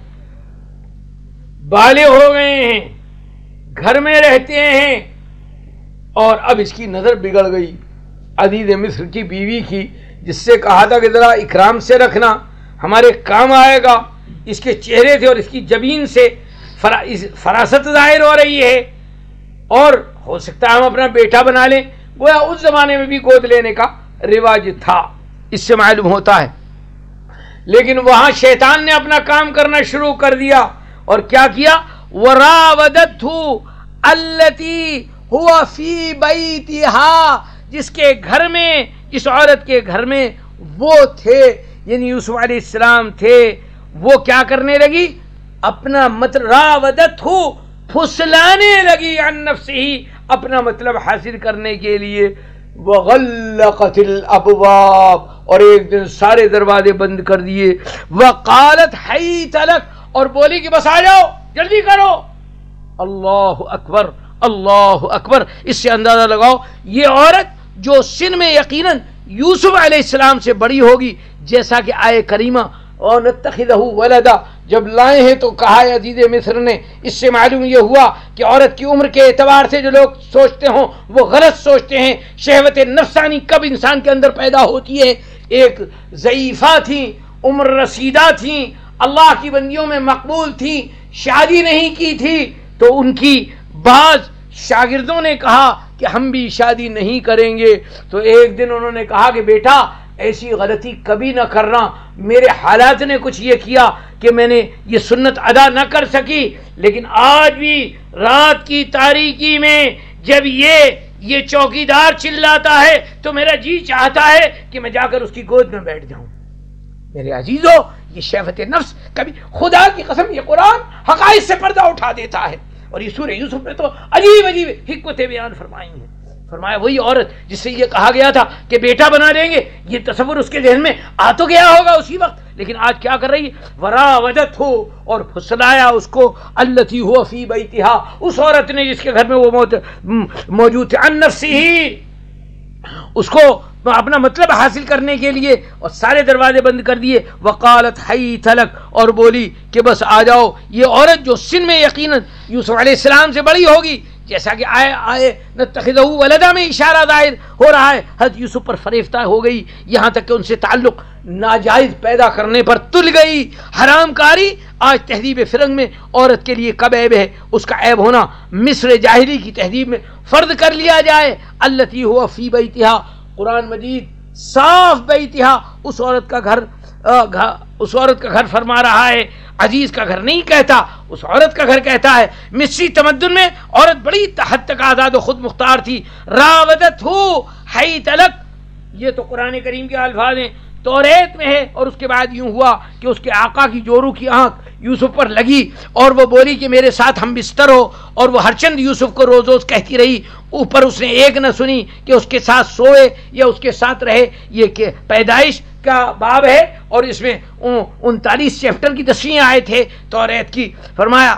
بالغ ہو گئے ہیں، گھر میں رہتے ہیں، اور اب اس کی نظر بگڑ گئی عزیز مصر کی بیوی کی، جس سے کہا تھا کہ ذرا اکرام سے رکھنا، ہمارے کام آئے گا. اس کے چہرے سے اور اس کی جبین سے فراست ظاہر ہو رہی ہے، اور ہو سکتا ہے ہم اپنا بیٹا بنا لیں. گویا اس زمانے میں بھی گود لینے کا رواج تھا، اس سے معلوم ہوتا ہے. لیکن وہاں شیطان نے اپنا کام کرنا شروع کر دیا، اور کیا کیا؟ وراودتہ التی هو فی بیتہا، جس کے گھر میں، اس عورت کے گھر میں وہ تھے، یعنی یوسف علیہ السلام تھے. وہ کیا کرنے لگی؟ اپنا مطلب راودتہ، پھسلانے لگی عن نفسہ، اپنا مطلب حاصل کرنے کے لیے. وغلقت الابواب، اور ایک دن سارے دروازے بند کر دیے. وقالت حیت لک، اور بولی کہ بس آ جاؤ، جلدی کرو. اللہ اکبر اللہ اکبر. اس سے اندازہ لگاؤ یہ عورت جو سن میں یقیناً یوسف علیہ السلام سے بڑی ہوگی، جیسا کہ آئے کریمہ وَنَتَّخِذَهُ وَلَدًا جب لائے ہیں تو کہا ہے عزیز مصر نے. اس سے معلوم یہ ہوا کہ عورت کی عمر کے اعتبار سے جو لوگ سوچتے ہوں وہ غلط سوچتے ہیں. شہوت نفسانی کب انسان کے اندر پیدا ہوتی ہے؟ ایک ضعیفہ تھیں، عمر رسیدہ تھیں، اللہ کی بندیوں میں مقبول تھیں، شادی نہیں کی تھی، تو ان کی بعض شاگردوں نے کہا کہ ہم بھی شادی نہیں کریں گے. تو ایک دن انہوں نے کہا کہ بیٹا ایسی غلطی کبھی نہ کرنا، میرے حالات نے کچھ یہ کیا کہ میں نے یہ سنت ادا نہ کر سکی. لیکن آج بھی رات کی تاریکی میں جب یہ یہ چوکیدار چلاتا ہے تو میرا جی چاہتا ہے کہ میں جا کر اس کی گود میں بیٹھ جاؤں. میرے عزیزو، یہ شہوت نفس کبھی، خدا کی قسم یہ قرآن حقائق سے پردہ اٹھا دیتا ہے. اور یہ سورہ یوسف میں تو عجیب عجیب حکمتیں بیان فرمائی ہیں. فرمایا وہی عورت جس سے یہ کہا گیا تھا کہ بیٹا بنا دیں گے، یہ تصور اس کے ذہن میں آ تو گیا ہوگا اسی وقت، لیکن آج کیا کر رہی ہے؟ وراودتہ، اور پھسلایا اس کو، التی هو فی بیتہا، اس عورت نے جس کے گھر میں وہ موجود تھے، عن نفسہ، اس کو اپنا مطلب حاصل کرنے کے لیے، اور سارے دروازے بند کر دیے. وقالت حیت لک، اور بولی کہ بس آ جاؤ. یہ عورت جو سن میں یقیناً یوسف علیہ السلام سے بڑی ہوگی، جیسا کہ آئے آئے نتخذہ ولدا میں اشارہ ظاہر ہو رہا ہے، حضرت یوسف پر فریفتہ ہو گئی، یہاں تک کہ ان سے تعلق ناجائز پیدا کرنے پر تل گئی. حرام کاری آج تہذیب فرنگ میں عورت کے لیے کب عیب ہے؟ اس کا عیب ہونا مصر جاہلی کی تہذیب میں فرض کر لیا جائے. التی هو فی بیتہا، قرآن مجید صاف بیتہا، اس عورت کا گھر اس عورت کا گھر فرما رہا ہے، عزیز کا گھر نہیں کہتا، اس عورت کا گھر کہتا ہے. مصری تمدن میں عورت بڑی حد تک آزاد و خود مختار تھی. راودتہ حیت لک، یہ تو قرآن کریم کے الفاظ ہیں، توریت میں ہے. اور اس کے بعد یوں ہوا کہ اس کے آقا کی جورو کی آنکھ یوسف پر لگی، اور وہ بولی کہ میرے ساتھ ہم بستر ہو. اور وہ ہر چند یوسف کو روز روز کہتی رہی. اوپر اس نے ایک نہ سنی کہ اس کے ساتھ سوئے یا اس کے ساتھ رہے. یہ کہ پیدائش کا باب ہے، اور اس میں انتالیس چیپٹر کی تشریح آئے تھے توریت کی. فرمایا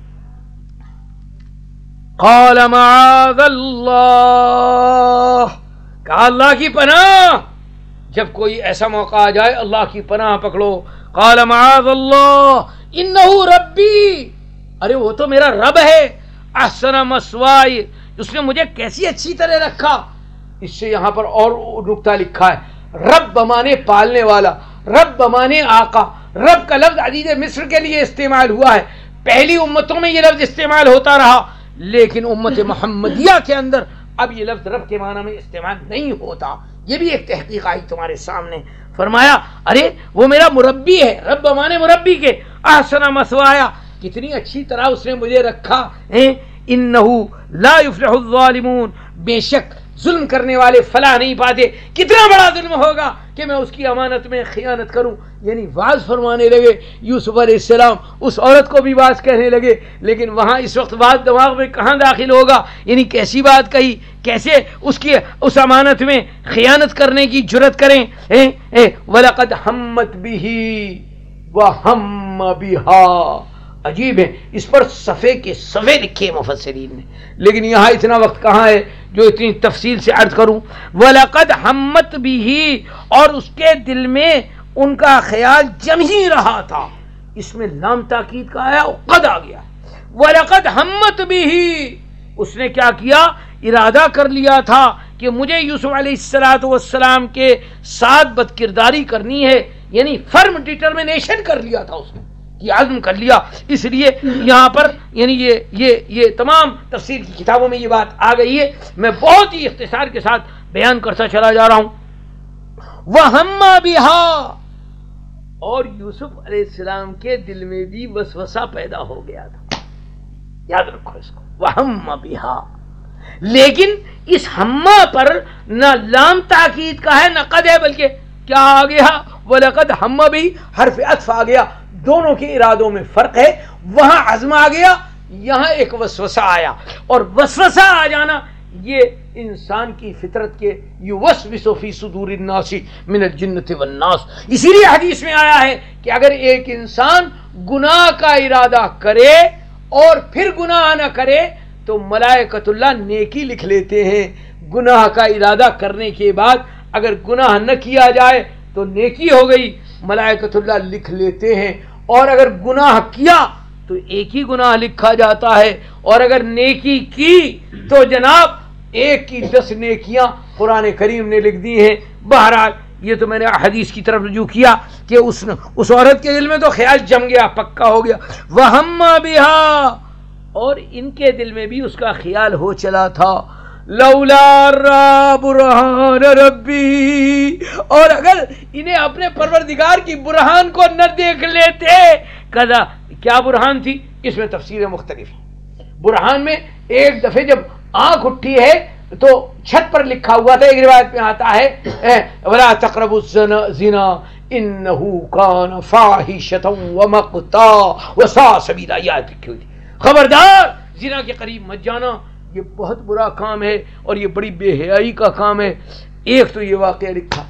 قال معاذ اللہ، کہا اللہ کی پناہ، جب کوئی ایسا موقع آ جائے اللہ کی پناہ پکڑو. قال معاذ اللہ انہ ربی، ارے وہ تو میرا رب ہے. احسن مثوائی، اس نے مجھے کیسی اچھی طرح رکھا. اس سے یہاں پر اور نقطہ لکھا ہے, رب بمانے پالنے والا, رب بمانے آقا. رب کا لفظ عزیز مصر کے لیے استعمال ہوا ہے, پہلی امتوں میں یہ لفظ استعمال ہوتا رہا, لیکن امت محمدیہ کے اندر اب یہ لفظ رب کے معنی میں استعمال نہیں ہوتا. یہ بھی ایک تحقیق آئی تمہارے سامنے. فرمایا ارے وہ میرا مربی ہے, رب بمانے مربی کے, احسن مثوایا, کتنی اچھی طرح اس نے مجھے رکھا. انہو لا یفلح الظالمون, بے شک ظلم کرنے والے فلاح نہیں پاتے. کتنا بڑا ظلم ہوگا کہ میں اس کی امانت میں خیانت کروں. یعنی واز فرمانے لگے یوسف علیہ السلام, اس عورت کو بھی واز کہنے لگے, لیکن وہاں اس وقت بات دماغ میں کہاں داخل ہوگا, یعنی کیسی بات کہی, کیسے اس کی اس امانت میں خیانت کرنے کی جرت کریں. وَلَقَدْ ہَمَّتْ بِهِ وَهَمَّ بِهَا, عجیب ہے, اس پر صفحے کے صفحے لکھے مفسرین نے, لیکن یہاں اتنا وقت کہاں ہے جو اتنی تفصیل سے عرض کروں. وَلَقَدْ ہَمَّتْ بِهِ, اور اس کے دل میں ان کا خیال جم ہی رہا تھا. اس میں لام تاکید کا آیا, قد آ گیا. وَلَقَدْ ہَمَّتْ بِهِ, اس نے کیا کیا, ارادہ کر لیا تھا کہ مجھے یوسف علیہ السلام کے ساتھ بدکرداری کرنی ہے. یعنی فرم ڈٹرمنیشن کر لیا تھا اس نے, یہ عزم کر لیا. اس لیے یہاں پر یعنی یہ یہ یہ تمام تفسیر کی کتابوں میں یہ بات آ گئی ہے. میں بہت ہی اختصار کے ساتھ بیان کرتا چلا جا رہا ہوں. وَهَمَّ بِهَا, اور یوسف علیہ السلام کے دل میں بھی وسوسہ پیدا ہو گیا تھا. یاد رکھو اس کو, وَهَمَّ بِهَا. لیکن اس ہمہ پر نہ لام تاکید کا ہے نہ قد ہے, بلکہ کیا آ گیا, وَلَقَدْ ہَمَّ بِهِ, حرف عطف آ گیا. دونوں کے ارادوں میں فرق ہے. وہاں عزم آ گیا, یہاں ایک وسوسہ آیا. اور وسوسہ آ جانا یہ انسان کی فطرت کے یوسوس فی صدور الناس من الجنۃ والناس. اسی لیے حدیث میں آیا ہے کہ اگر ایک انسان گناہ کا ارادہ کرے اور پھر گناہ نہ کرے تو ملائکۃ اللہ نیکی لکھ لیتے ہیں. گناہ کا ارادہ کرنے کے بعد اگر گناہ نہ کیا جائے تو نیکی ہو گئی, ملائکۃ اللہ لکھ لیتے ہیں. اور اگر گناہ کیا تو ایک ہی گناہ لکھا جاتا ہے, اور اگر نیکی کی تو جناب ایک کی دس نیکیاں قرآن کریم نے لکھ دی ہیں. بہرحال یہ تو میں نے حدیث کی طرف رجوع کیا کہ اس اس عورت کے دل میں تو خیال جم گیا, پکا ہو گیا. وَهَمَّ بِهَا, اور ان کے دل میں بھی اس کا خیال ہو چلا تھا. لولا را برہان ربی, اور اگر انہیں اپنے پروردگار کی برہان کو نہ دیکھ لیتے. کذا, کیا برہان تھی, اس میں تفسیر مختلف. برہان میں ایک دفعہ جب آنکھ اٹھی ہے تو چھت پر لکھا ہوا تھا, ایک روایت میں آتا ہے ولا تقربوا الزنا انه كان فاحشة ومقتا وساء سبیلا. یاد رکھی ہوئی, خبردار زنا کے قریب مت جانا, یہ بہت برا کام ہے اور یہ بڑی بے حیائی کا کام ہے. ایک تو یہ واقعہ لکھا,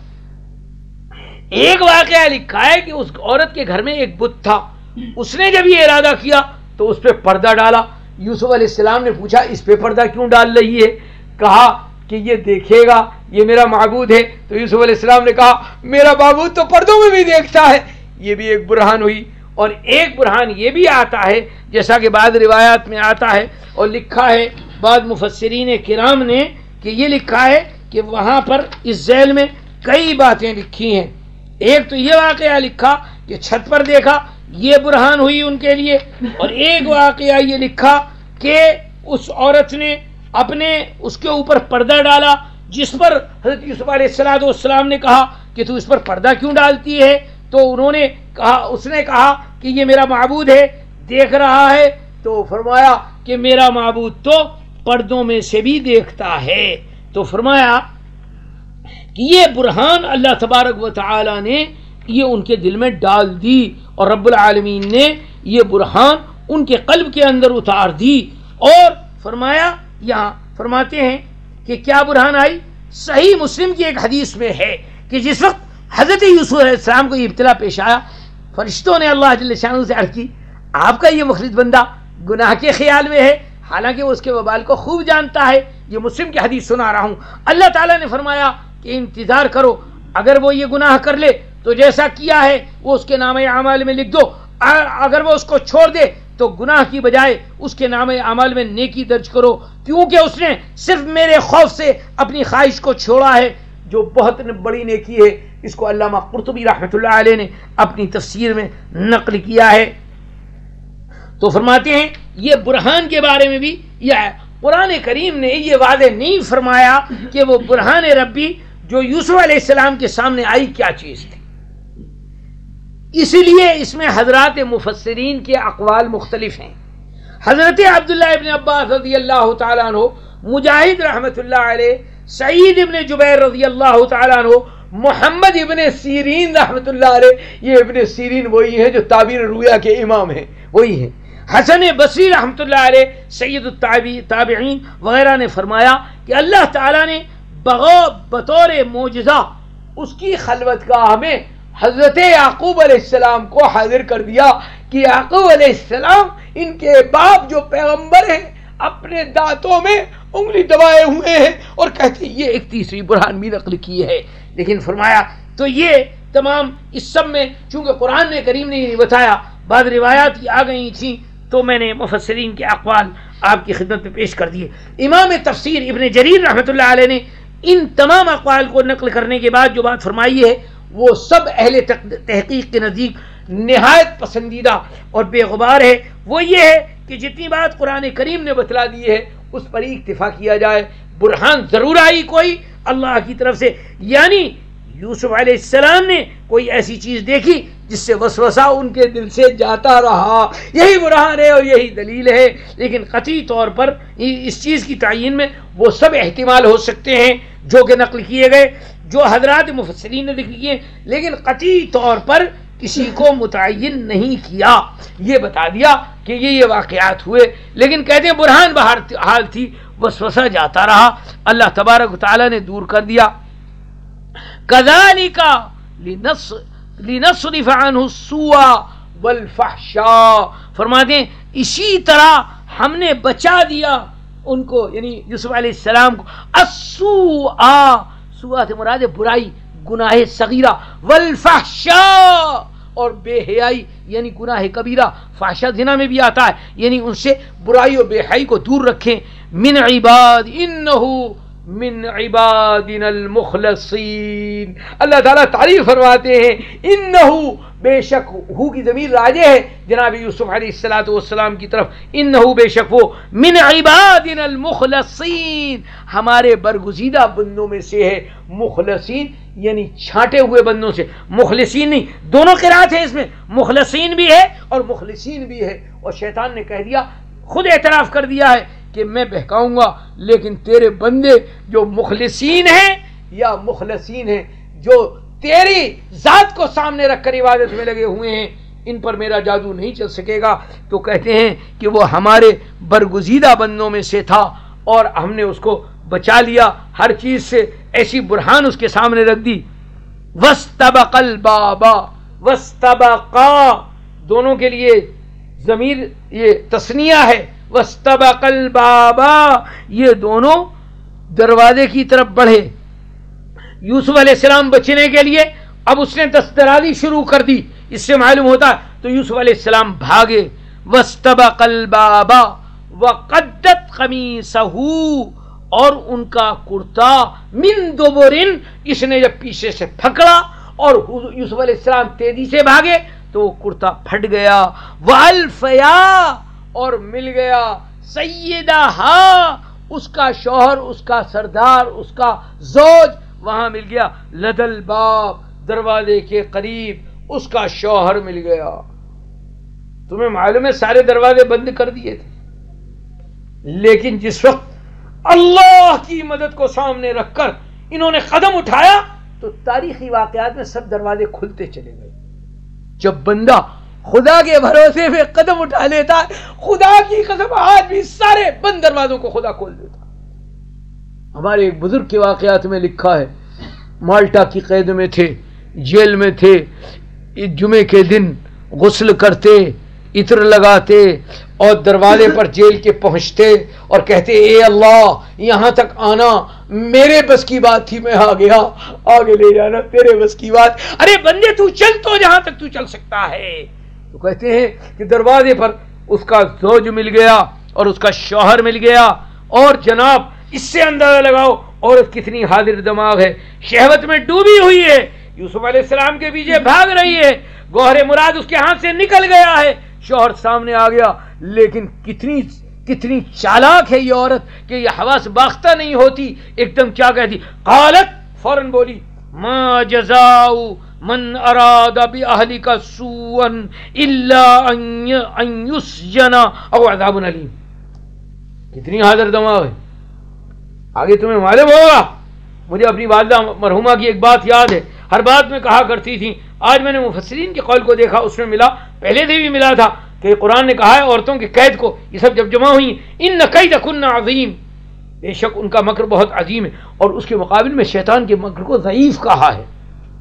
ایک واقعہ لکھا ہے کہ اس عورت کے گھر میں ایک بت تھا. اس نے جب یہ ارادہ کیا تو اس پہ پردہ ڈالا. یوسف علیہ السلام نے پوچھا اس پہ پردہ کیوں ڈال رہی ہے, کہا کہ یہ دیکھے گا, یہ میرا معبود ہے. تو یوسف علیہ السلام نے کہا میرا معبود تو پردوں میں بھی دیکھتا ہے. یہ بھی ایک برہان ہوئی. اور ایک برہان یہ بھی آتا ہے جیسا کہ بعض روایات میں آتا ہے اور لکھا ہے بعض مفسرین کرام نے کہ یہ لکھا ہے کہ وہاں پر اس ذیل میں کئی باتیں لکھی ہیں. ایک تو یہ واقعہ لکھا کہ چھت پر دیکھا, یہ برہان ہوئی ان کے لیے. اور ایک واقعہ یہ لکھا کہ اس عورت نے اپنے اس کے اوپر پردہ ڈالا, جس پر حضرت یوسف علیہ السلام نے کہا کہ تو اس پر پردہ کیوں ڈالتی ہے. تو انہوں نے کہا, اس نے کہا کہ یہ میرا معبود ہے, دیکھ رہا ہے. تو فرمایا کہ میرا معبود تو پردوں میں سے بھی دیکھتا ہے. تو فرمایا کہ یہ برہان اللہ تبارک و تعالی نے یہ ان کے دل میں ڈال دی, اور رب العالمین نے یہ برہان ان کے قلب کے اندر اتار دی. اور فرمایا, یہاں فرماتے ہیں کہ کیا برہان آئی. صحیح مسلم کی ایک حدیث میں ہے کہ جس وقت حضرت یوسف علیہ السلام کو یہ ابتلا پیش آیا, فرشتوں نے اللہ جل شانہ سے عرض کی آپ کا یہ مخلص بندہ گناہ کے خیال میں ہے, حالانکہ وہ اس کے وبال کو خوب جانتا ہے. یہ مسلم کی حدیث سنا رہا ہوں. اللہ تعالیٰ نے فرمایا کہ انتظار کرو, اگر وہ یہ گناہ کر لے تو جیسا کیا ہے وہ اس کے نامہ اعمال میں لکھ دو, اگر وہ اس کو چھوڑ دے تو گناہ کی بجائے اس کے نام اعمال میں نیکی درج کرو، کیونکہ اس نے صرف میرے خوف سے اپنی خواہش کو چھوڑا ہے، جو بہت بڑی نیکی ہے۔ اس کو علامہ قرطبی رحمۃ اللہ علیہ نے اپنی تفسیر میں نقل کیا ہے۔ تو فرماتے ہیں یہ برہان کے بارے میں بھی یہ قرآن کریم نے یہ واضح نہیں فرمایا کہ وہ برہان ربی جو یوسف علیہ السلام کے سامنے آئی کیا چیز تھی، اسی لیے اس میں حضرات مفسرین کے اقوال مختلف ہیں۔ حضرت عبداللہ ابن عباس رضی اللہ تعالیٰ عنہ، مجاہد رحمۃ اللہ علیہ، سعید ابن جبیر رضی اللہ تعالیٰ عنہ، محمد ابن سیرین رحمۃ اللہ علیہ، یہ ابن سیرین وہی ہیں جو تعبیر رؤیا کے امام ہیں، وہی ہیں۔ حسن بصری رحمۃ اللہ علیہ، سید التابعین وغیرہ نے فرمایا کہ اللہ تعالیٰ نے بطور معجزہ اس کی خلوت گاہ میں حضرت یعقوب علیہ السلام کو حاضر کر دیا کہ یعقوب علیہ السلام ان کے باپ جو پیغمبر ہیں اپنے دانتوں میں انگلی دبائے ہوئے ہیں، اور کہتے ہیں یہ ایک تیسری برہان بھی نقل کی ہے۔ لیکن فرمایا تو یہ تمام اس سب میں چونکہ قرآن نے کریم نے یہ نہیں بتایا، بعض روایات آ گئی تھیں تو میں نے مفسرین کے اقوال آپ کی خدمت میں پیش کر دیے۔ امام تفسیر ابن جریر رحمۃ اللہ علیہ نے ان تمام اقوال کو نقل کرنے کے بعد جو بات فرمائی ہے وہ سب اہل تحقیق کے نزدیک نہایت پسندیدہ اور بے غبار ہے۔ وہ یہ ہے کہ جتنی بات قرآن کریم نے بتلا دی ہے اس پر ہی اکتفا کیا جائے۔ برہان ضرور آئی کوئی اللہ کی طرف سے، یعنی یوسف علیہ السلام نے کوئی ایسی چیز دیکھی جس سے وسوسہ ان کے دل سے جاتا رہا، یہی برہان ہے اور یہی دلیل ہے۔ لیکن قطعی طور پر اس چیز کی تعین میں وہ سب احتمال ہو سکتے ہیں جو کہ نقل کیے گئے، جو حضرات مفسرین نے ذکر کیے، لیکن قطعی طور پر کسی کو متعین نہیں کیا، یہ بتا دیا کہ یہ یہ واقعات ہوئے، لیکن کہتے ہیں برہان بہر حال تھی، وسوسہ جاتا رہا، اللہ تبارک و تعالیٰ نے دور کر دیا۔ کذالک لنصرف عنہ السوء والفحشاء، فرماتے ہیں اسی طرح ہم نے بچا دیا ان کو، یعنی یوسف علیہ السلام کو، السوء، سوء سے مراد برائی، گناہ صغیرہ، والفحشاء، اور بے حیائی یعنی گناہ کبیرہ، فحشا زنا میں بھی آتا ہے، یعنی ان سے برائی اور بے حیائی کو دور رکھیں۔ من عباد انہ من عبادنا المخلصین، اللہ تعالیٰ تعریف فرماتے ہیں انہو، بے شک ہو کی ضمیر راجع ہے جناب یوسف علیہ الصلوۃ والسلام کی طرف، انہو بے شک وہ من عبادنا المخلصین، ہمارے برگزیدہ بندوں میں سے ہے، مخلصین یعنی چھانٹے ہوئے بندوں سے، مخلصین نہیں، دونوں قرات ہیں اس میں، مخلصین بھی ہے اور مخلصین بھی ہے، اور شیطان نے کہہ دیا، خود اعتراف کر دیا ہے کہ میں بہکاؤں گا، لیکن تیرے بندے جو مخلصین ہیں یا مخلصین ہیں، جو تیری ذات کو سامنے رکھ کر عبادت میں لگے ہوئے ہیں، ان پر میرا جادو نہیں چل سکے گا۔ تو کہتے ہیں کہ وہ ہمارے برگزیدہ بندوں میں سے تھا اور ہم نے اس کو بچا لیا، ہر چیز سے ایسی برہان اس کے سامنے رکھ دی۔ وَاسْتَبَقَ الْبَابَ، وَاسْتَبَقَا، دونوں کے لیے ضمیر یہ تثنیہ ہے، وَاسْتَبَقَ الْبَابَ، یہ دونوں دروازے کی طرف بڑھے۔ یوسف علیہ السلام بچنے کے لیے اب اس نے دسترازی شروع کر دی، اس سے معلوم ہوتا ہے تو یوسف علیہ السلام بھاگے۔ وَاسْتَبَقَ الْبَابَ وَقَدَّتْ قَمِيصَهُ، اور ان کا کرتا من دبرن، اس نے جب پیچھے سے پھکڑا اور یوسف علیہ السلام تیزی سے بھاگے تو وہ کرتا پھٹ گیا۔ وَأَلْفَيَا، اور مل گیا، سیدہا، اس کا شوہر، اس کا سردار، اس کا زوج وہاں مل گیا، لدل باب، دروازے کے قریب اس کا شوہر مل گیا۔ تمہیں معلوم ہے سارے دروازے بند کر دیے تھے، لیکن جس وقت اللہ کی مدد کو سامنے رکھ کر انہوں نے قدم اٹھایا تو تاریخی واقعات میں سب دروازے کھلتے چلے گئے۔ جب بندہ خدا کے بھروسے پہ قدم اٹھا لیتا ہے، خدا کی قسم آج بھی سارے بند دروازوں کو خدا کھول دیتا۔ ہمارے ایک بزرگ کے واقعات میں لکھا ہے، مالٹا کی قید میں تھے، جیل میں تھے، جمعے کے دن غسل کرتے، عطر لگاتے اور دروازے پر جیل کے پہنچتے اور کہتے اے اللہ یہاں تک آنا میرے بس کی بات تھی، میں آ گیا، آگے لے جانا تیرے بس کی بات، ارے بندے تو چل تو جہاں تک تو چل سکتا ہے۔ تو کہتے ہیں کہ دروازے پر اس کا زوج مل گیا اور اس کا شوہر مل گیا، اور جناب اس سے اندازہ لگاؤ عورت کتنی حاضر دماغ ہے، شہوت میں ڈوبی ہوئی ہے، یوسف علیہ السلام کے پیچھے بھاگ رہی ہے، گوہر مراد اس کے ہاتھ سے نکل گیا ہے، شوہر سامنے آ گیا، لیکن کتنی کتنی چالاک ہے یہ عورت کہ یہ حواس باختہ نہیں ہوتی، ایک دم کیا کہتی، قالت، فوراً بولی، ما جزاء من اراد باہلک سوءا الا ان یسجن او عذاب علیم۔ کتنی حاضر دماغ ہے، آگے تمہیں معلوم ہوگا۔ مجھے اپنی والدہ مرحومہ کی ایک بات یاد ہے، ہر بات میں کہا کرتی تھی، آج میں نے مفسرین کے قول کو دیکھا، اس میں ملا، پہلے سے بھی ملا تھا کہ قرآن نے کہا ہے عورتوں کے قید کو، یہ سب جب جمع ہوئی، ان کیدکن عظیم، بے شک ان کا مکر بہت عظیم ہے، اور اس کے مقابل میں شیطان کے مکر کو ضعیف کہا ہے،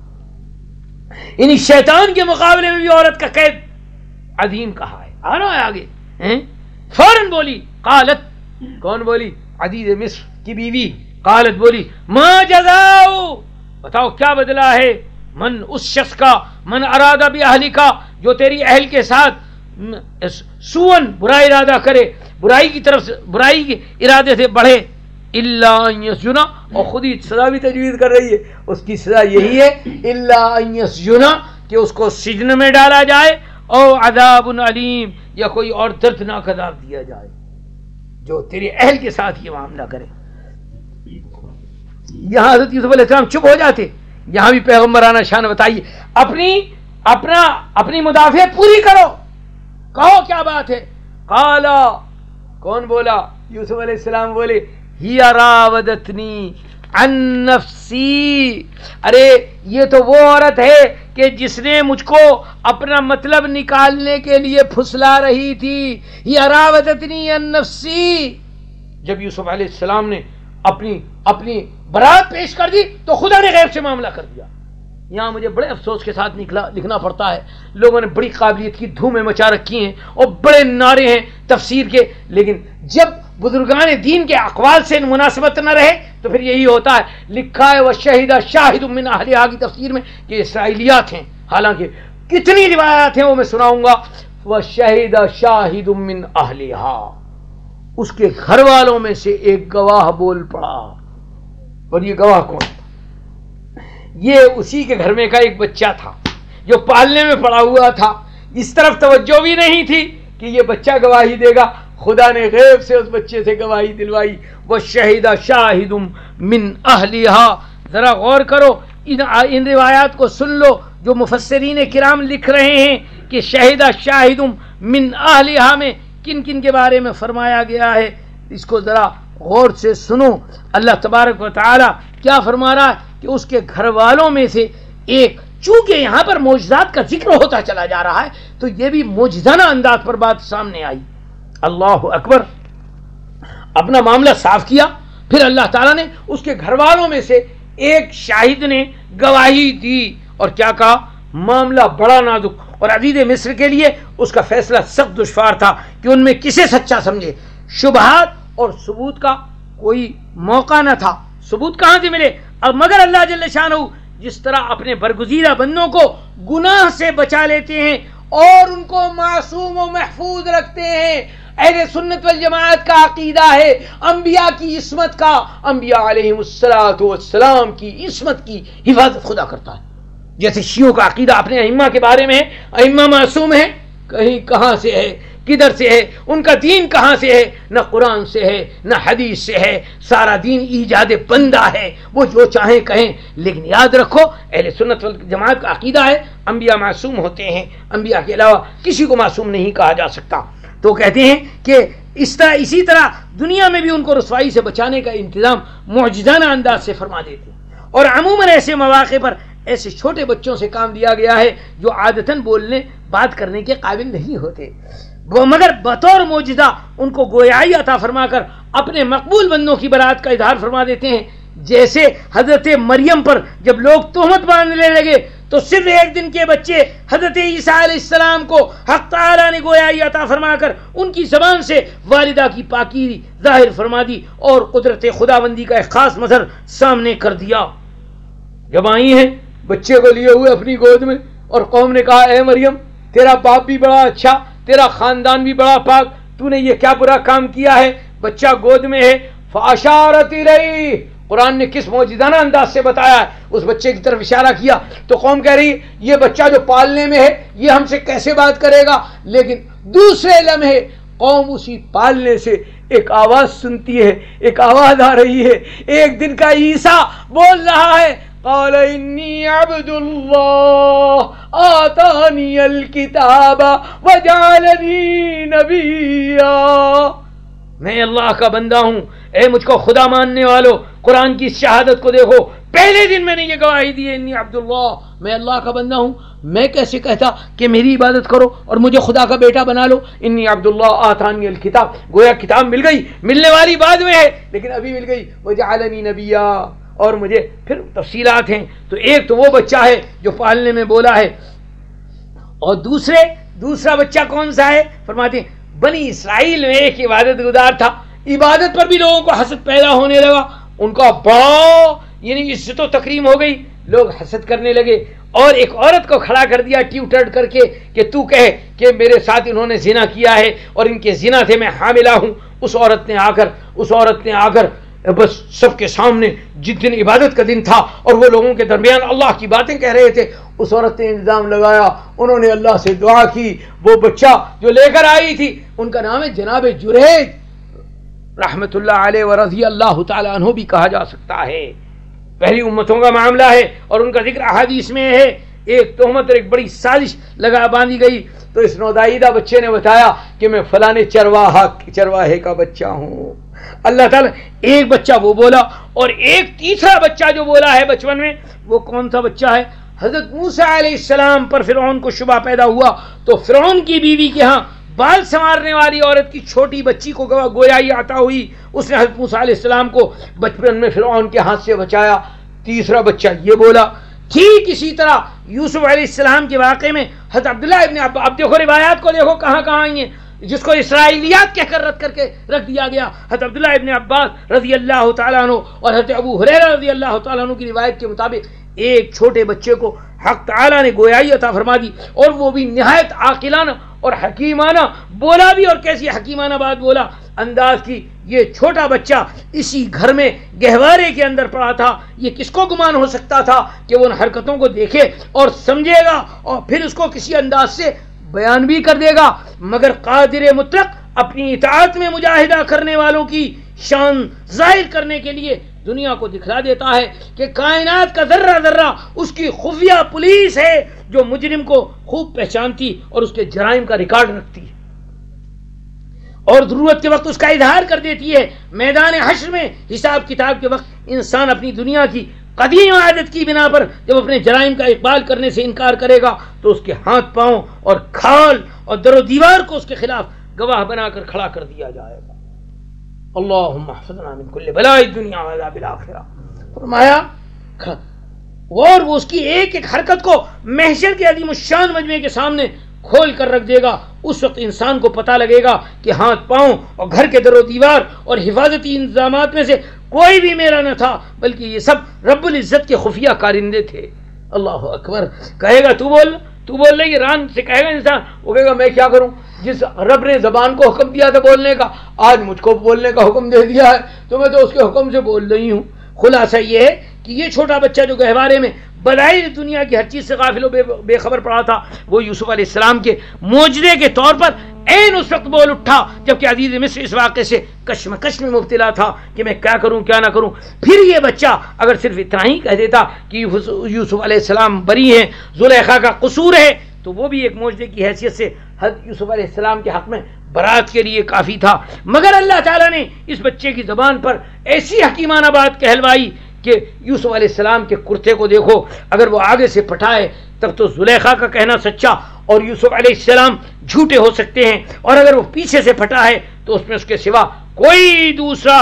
یعنی شیطان کے مقابلے میں بھی عورت کا قید عظیم کہا ہے۔ آ رہا ہے آگے، فوراً بولی، قالت، کون بولی؟ عزیز مصر کی بیوی، قالت بولی، ما جزاؤ، بتاؤ کیا بدلہ ہے، من، اس شخص کا، من ارادہ باہلی کا، جو تیری اہل کے ساتھ سوئن، برائی ارادہ کرے، برائی کی طرف سے، برائی کے ارادے سے بڑھے، الا ان یسجنا، اور خود ہی سزا بھی تجویز کر رہی ہے، اس کی سزا یہی ہے، الا ان یسجنا، کہ اس کو سجن میں ڈالا جائے، او عذاب علیم، یا کوئی اور دردناک عذاب دیا جائے، جو تیرے اہل کے ساتھ یہ معاملہ کرے۔ یہاں حضرت یوسف علیہ السلام چپ ہو جاتے، یہاں بھی پیغمبرانہ شان بتائیے، اپنی اپنا اپنی مدافعت پوری کرو، کہو کیا بات ہے۔ قالا، کون بولا؟ یوسف علیہ السلام بولے، ہی راودتنی عن نفسی، ارے یہ تو وہ عورت ہے کہ جس نے مجھ کو اپنا مطلب نکالنے کے لیے پھسلا رہی تھی، ہی راودتنی عن نفسی۔ جب یوسف علیہ السلام نے اپنی اپنی برات پیش کر دی تو خدا نے غیب سے معاملہ کر دیا۔ یہاں مجھے بڑے افسوس کے ساتھ نکلا لکھنا پڑتا ہے، لوگوں نے بڑی قابلیت کی دھومیں مچا رکھی ہیں اور بڑے نعرے ہیں تفسیر کے، لیکن جب بزرگان دین کے اقوال سے مناسبت نہ رہے تو پھر یہی ہوتا ہے۔ لکھا ہے وشہد شاہد من اہلہا کی تفسیر میں کہ اسرائیلیات ہیں، حالانکہ کتنی روایات ہیں وہ میں سناؤں گا۔ وشہد شاہد من اہلہا، اس کے گھر والوں میں سے ایک گواہ بول پڑا، اور یہ گواہ کون تھا؟ یہ اسی کے گھر میں کا ایک بچہ تھا جو پالنے میں پڑا ہوا تھا، اس طرف توجہ بھی نہیں تھی کہ یہ بچہ گواہی دے گا، خدا نے غیب سے اس بچے سے گواہی دلوائی۔ وشہد شاہد من اہلہا، ذرا غور کرو، ان ان روایات کو سن لو جو مفسرین کرام لکھ رہے ہیں کہ شہد شاہد من اہلہا میں کن کن کے بارے میں فرمایا گیا ہے، اس کو ذرا غور سے سنو۔ اللہ تبارک و تعالی کیا فرما رہا ہے کہ اس کے گھر والوں میں سے ایک، چونکہ یہاں پر معجزات کا ذکر ہوتا چلا جا رہا ہے تو یہ بھی معجزانہ انداز پر بات سامنے آئی۔ اللہ اکبر، اپنا معاملہ صاف کیا، پھر اللہ تعالیٰ نے اس کے گھر والوں میں سے ایک شاہد نے گواہی دی، اور کیا کہا؟ معاملہ بڑا نازک، اور عزیز مصر کے لیے اس کا فیصلہ سخت دشوار تھا کہ ان میں کسے سچا سمجھے۔ شبہات اور ثبوت کا کوئی موقع نہ تھا، ثبوت کہاں سے ملے؟ اب مگر اللہ جل شانہ جس طرح اپنے برگزیدہ بندوں کو گناہ سے بچا لیتے ہیں اور ان کو معصوم و محفوظ رکھتے ہیں، اہل سنت والجماعت کا عقیدہ ہے انبیاء کی عصمت کا، انبیاء علیہم الصلوۃ والسلام کی عصمت کی حفاظت خدا کرتا ہے۔ جیسے شیعوں کا عقیدہ اپنے ائمہ کے بارے میں ہے، ائمہ معصوم ہیں، کہیں کہاں سے ہے، کدھر سے ہے، ان کا دین کہاں سے ہے؟ نہ قرآن سے ہے نہ حدیث سے ہے، سارا دین ایجاد بندہ ہے، وہ جو چاہیں کہیں، لیکن یاد رکھو اہل سنت والجماعت کا عقیدہ ہے انبیاء معصوم ہوتے ہیں، انبیاء کے علاوہ کسی کو معصوم نہیں کہا جا سکتا۔ تو کہتے ہیں کہ اس طرح اسی طرح دنیا میں بھی ان کو رسوائی سے بچانے کا انتظام معجزانہ انداز سے فرما دیتے ہیں، اور عموماً ایسے مواقع پر ایسے چھوٹے بچوں سے کام لیا گیا ہے جو عادتاً بولنے بات کرنے کے قابل نہیں ہوتے، وہ مگر بطور معجزہ ان کو گویائی عطا فرما کر اپنے مقبول بندوں کی برات کا اظہار فرما دیتے ہیں۔ جیسے حضرت مریم پر جب لوگ تہمت باندھنے لگے تو صرف ایک دن کے بچے حضرت عیسیٰ علیہ السلام کو حق تعالیٰ نے گویائی عطا فرما کر ان کی زبان سے والدہ کی پاکی ظاہر فرما دی اور قدرت خداوندی کا ایک خاص مظہر سامنے کر دیا۔ جب آئی ہیں بچے کو لیے ہوئے اپنی گود میں، اور قوم نے کہا اے مریم تیرا باپ بھی بڑا اچھا، تیرا خاندان بھی بڑا پاک، تو نے یہ کیا برا کام کیا ہے؟ بچہ گود میں ہے، فاشارت الیہ، قرآن نے کس موجزانہ انداز سے بتایا ہے، اس بچے کی طرف اشارہ کیا تو قوم کہہ رہی ہے یہ بچہ جو پالنے میں ہے یہ ہم سے کیسے بات کرے گا، لیکن دوسرے لمحے قوم اسی پالنے سے ایک آواز سنتی ہے، ایک آواز آ رہی ہے، ایک دن کا عیسیٰ بول رہا ہے، قال انی عبد اللہ آتانی الکتاب وجعلنی نبیا، میں اللہ کا بندہ ہوں، اے مجھ کو خدا ماننے والو، قرآن کی شہادت کو دیکھو، پہلے دن میں نے یہ گواہی دی ہے، انی عبداللہ، میں اللہ کا بندہ ہوں، میں کیسے کہتا کہ میری عبادت کرو اور مجھے خدا کا بیٹا بنا لو، انی عبداللہ آتانی الکتاب، گویا کتاب مل گئی، ملنے والی بعد میں ہے لیکن ابھی مل گئی، وجعلنی نبیا، اور مجھے پھر تفصیلات ہیں، تو ایک تو وہ بچہ ہے جو پالنے میں بولا ہے، اور دوسرے دوسرا بچہ کون سا ہے؟ فرماتے ہیں بنی اسرائیل میں ایک عبادت گزار تھا، عبادت پر بھی لوگوں کو حسد پیدا ہونے لگا، ان کا بڑا یعنی عزت و تکریم ہو گئی، لوگ حسد کرنے لگے، اور ایک عورت کو کھڑا کر دیا ٹیوٹر کر کے کہ تو کہے کہ میرے ساتھ انہوں نے زنا کیا ہے اور ان کے زنا سے میں حاملہ ہوں۔ اس عورت نے آ کر اس عورت نے آ کر بس سب کے سامنے، جس دن عبادت کا دن تھا اور وہ لوگوں کے درمیان اللہ کی باتیں کہہ رہے تھے، اس عورت نے انتظام لگایا، انہوں نے اللہ سے دعا کی، وہ بچہ جو لے کر آئی تھی ان کا نام ہے جناب جریج رحمت اللہ علیہ و رضی اللہ تعالیٰ عنہ بھی کہا جا سکتا ہے، پہلی امتوں کا معاملہ ہے اور ان کا ذکر احادیث میں ہے۔ ایک تہمت اور ایک بڑی سازش لگا باندھی گئی تو اس نودائیدہ بچے نے بتایا کہ میں فلانے چرواہا چرواہے کا بچہ ہوں۔ اللہ تعالیٰ ایک بچہ وہ بولا، اور ایک تیسرا بچہ جو بولا ہے بچپن میں، وہ کون سا بچہ ہے؟ حضرت موسیٰ علیہ السلام پر فرعون کو شبہ پیدا ہوا تو فرعون کی بیوی کے ہاں بال سنوارنے والی عورت کی چھوٹی بچی کو گویائی عطا ہوئی، اس نے حضرت موسیٰ علیہ السلام کو بچپن میں فرعون کے ہاتھ سے بچایا۔ تیسرا بچہ یہ بولا۔ ٹھیک اسی طرح یوسف علیہ السلام کے واقعے میں حضرت عبداللہ ابن عباس، اب دیکھو روایات کو دیکھو کہاں کہاں آئی ہیں، جس کو اسرائیلیات کہہ کر رد کر کے رکھ دیا گیا۔ حضرت عبداللہ ابن عباس رضی اللہ تعالیٰ عنہ اور حضرت ابو ہریرہ رضی اللہ تعالیٰ عنہ کی روایت کے مطابق ایک چھوٹے بچے کو حق تعالیٰ نے گویائی عطا فرما دی، اور وہ بھی نہایت عاقلانہ اور حکیمانہ بولا بھی، اور کیسی حکیمانہ بات بولا انداز کی۔ یہ چھوٹا بچہ اسی گھر میں گہوارے کے اندر پڑا تھا، یہ کس کو گمان ہو سکتا تھا کہ وہ ان حرکتوں کو دیکھے اور سمجھے گا اور پھر اس کو کسی انداز سے بیان بھی کر دے گا، مگر قادر مطلق اپنی اطاعت میں مجاہدہ کرنے والوں کی شان ظاہر کرنے کے لیے دنیا کو دکھلا دیتا ہے کہ کائنات کا ذرہ ذرہ اس کی خفیہ پولیس ہے جو مجرم کو خوب پہچانتی اور اس کے جرائم کا ریکارڈ رکھتی ہے، اور ضرورت کے وقت اس کا اظہار کر دیتی ہے۔ میدان حشر میں حساب کتاب کے وقت انسان اپنی دنیا کی قدیم عادت کی بنا پر جب اپنے جرائم کا اقبال کرنے سے انکار کرے گا تو اس کے ہاتھ پاؤں اور کھال اور در و دیوار کو اس کے خلاف گواہ بنا کر کھڑا کر دیا جائے گا۔ اللہم احفظنا من کل بلاء الدنیا وعذاب الآخرہ۔ فرمایا اور وہ اس کی ایک ایک حرکت کو محشر کے عظیم الشان مجمع کے سامنے کھول کر رکھ دے گا۔ اس وقت انسان کو پتہ لگے گا کہ ہاتھ پاؤں اور گھر کے در و دیوار اور حفاظتی انتظامات میں سے کوئی بھی میرا نہ تھا، بلکہ یہ سب رب العزت کے خفیہ کارندے تھے۔ اللہ اکبر۔ کہے گا تو بول تو بول رہی ران سے کہے گا انسان، وہ کہے گا میں کیا کروں، جس رب نے زبان کو حکم دیا تھا بولنے کا، آج مجھ کو بولنے کا حکم دے دیا ہے تو میں تو اس کے حکم سے بول رہی ہوں۔ خلاصہ یہ ہے کہ یہ چھوٹا بچہ جو گہوارے میں بظاہر دنیا کی ہر چیز سے غافل و بے, بے خبر پڑا تھا، وہ یوسف علیہ السلام کے معجزے کے طور پر عین اس وقت بول اٹھا جبکہ عزیز مصر اس واقعے سے کشمکش میں مبتلا تھا کہ میں کیا کروں کیا نہ کروں۔ پھر یہ بچہ اگر صرف اتنا ہی کہہ دیتا کہ یوسف علیہ السلام بری ہیں، زلیخا کا قصور ہے، تو وہ بھی ایک معجزے کی حیثیت سے حضرت یوسف علیہ السلام کے حق میں برات کے لیے کافی تھا۔ مگر اللہ تعالیٰ نے اس بچے کی زبان پر ایسی حکیمانہ بات کہلوائی کہ یوسف علیہ السلام کے کرتے کو دیکھو، اگر وہ آگے سے پھٹائے تب تو زلیخا کا کہنا سچا اور یوسف علیہ السلام جھوٹے ہو سکتے ہیں، اور اگر وہ پیچھے سے پھٹا ہے تو اس میں اس کے سوا کوئی دوسرا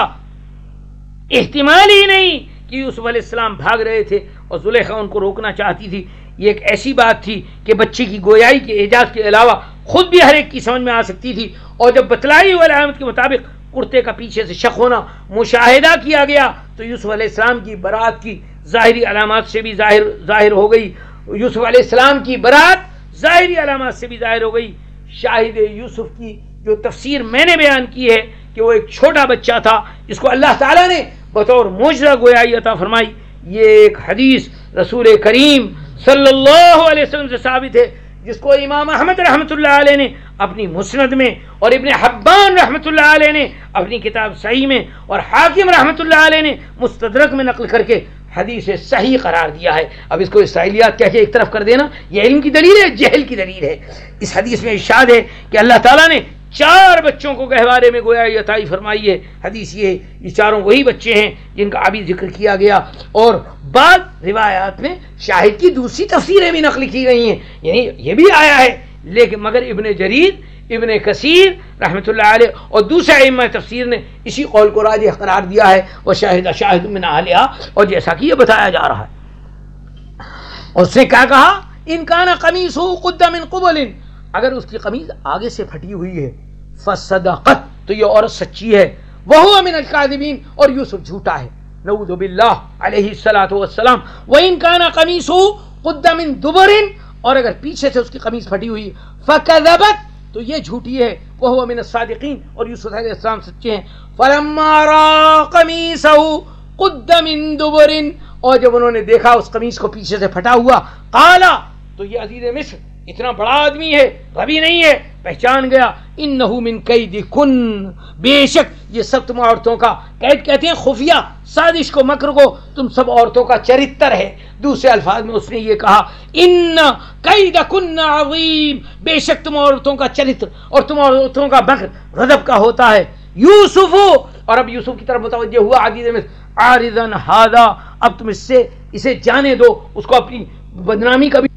احتمال ہی نہیں کہ یوسف علیہ السلام بھاگ رہے تھے اور زلیخا ان کو روکنا چاہتی تھی۔ یہ ایک ایسی بات تھی کہ بچے کی گویائی کے اعجاز کے علاوہ خود بھی ہر ایک کی سمجھ میں آ سکتی تھی، اور جب بتلائی ہوئی علامت کے مطابق کرتے کا پیچھے سے شق ہونا مشاہدہ کیا گیا تو یوسف علیہ السلام کی برات کی ظاہری علامات سے بھی ظاہر ظاہر ہو گئی یوسف علیہ السلام کی برات ظاہری علامات سے بھی ظاہر ہو گئی۔ شاہد یوسف کی جو تفسیر میں نے بیان کی ہے کہ وہ ایک چھوٹا بچہ تھا جس کو اللہ تعالیٰ نے بطور معجزہ گویائی عطا فرمائی، یہ ایک حدیث رسول کریم صلی اللہ علیہ وسلم سے ثابت ہے، جس کو امام احمد رحمۃ اللہ علیہ نے اپنی مسند میں، اور ابن حبان رحمۃ اللہ علیہ نے اپنی کتاب صحیح میں، اور حاکم رحمۃ اللہ علیہ نے مستدرک میں نقل کر کے حدیث صحیح قرار دیا ہے۔ اب اس کو اسرائیلیات کہہ کے ایک طرف کر دینا یہ علم کی دلیل ہے، جہل کی دلیل ہے۔ اس حدیث میں ارشاد ہے کہ اللہ تعالیٰ نے چار بچوں کو گہوارے میں گویا عطائی فرمائی ہے۔ حدیث یہ ہے یہ چاروں وہی بچے ہیں جن کا ابھی ذکر کیا گیا، اور بعض روایات میں شاہد کی دوسری تفسیریں بھی نقل کی گئی ہیں، یعنی یہ بھی آیا ہے، لیکن مگر ابن جریر، ابن کثیر رحمۃ اللہ علیہ اور دوسرے ائمہ تفسیر نے اسی قول کو راجح قرار دیا ہے، وہ شاہد شاہد من اہلہا، اور جیسا کہ یہ بتایا جا رہا ہے۔ اور اس نے کیا کہا، ان کان قمیصہ قد من قبل، اگر اس کی قمیض آگے سے پھٹی ہوئی ہے، فصدقت، تو یہ عورت سچی ہے، وہو من الکاذبین، اور یوسف جھوٹا ہے، نعوذ باللہ علیہ الصلوۃ والسلام۔ وان کان قمیصہ قد من دبر، اور اگر پیچھے سے اس کی قمیض پھٹی ہوئی، فکذبت، تو یہ جھوٹی ہے، وہو من الصادقین، اور یوسف علیہ السلام سچے ہیں۔ فلما را قمیصہ قد من دبر، اور جب انہوں نے دیکھا اس قمیص کو پیچھے سے پھٹا ہوا، قالا، تو یہ عزیز مصر اتنا بڑا آدمی ہے، غبی نہیں ہے، پہچان گیا، انہو من کیدکن، بے شک یہ سب تم عورتوں کا، قید کہتے ہیں خفیہ سازش کو، مکر کو، تم سب عورتوں کا چرتر ہے۔ دوسرے الفاظ میں اس نے یہ کہا، ان کیدکن عظیم، بے شک تم عورتوں کا چرتر اور تم عورتوں کا مکر غضب کا ہوتا ہے۔ یوسف، اور اب یوسف کی طرف متوجہ ہوا عزیز مصر، عارضا ھذا، اب تم اس سے اسے جانے دو، اس کو اپنی بدنامی کا بھی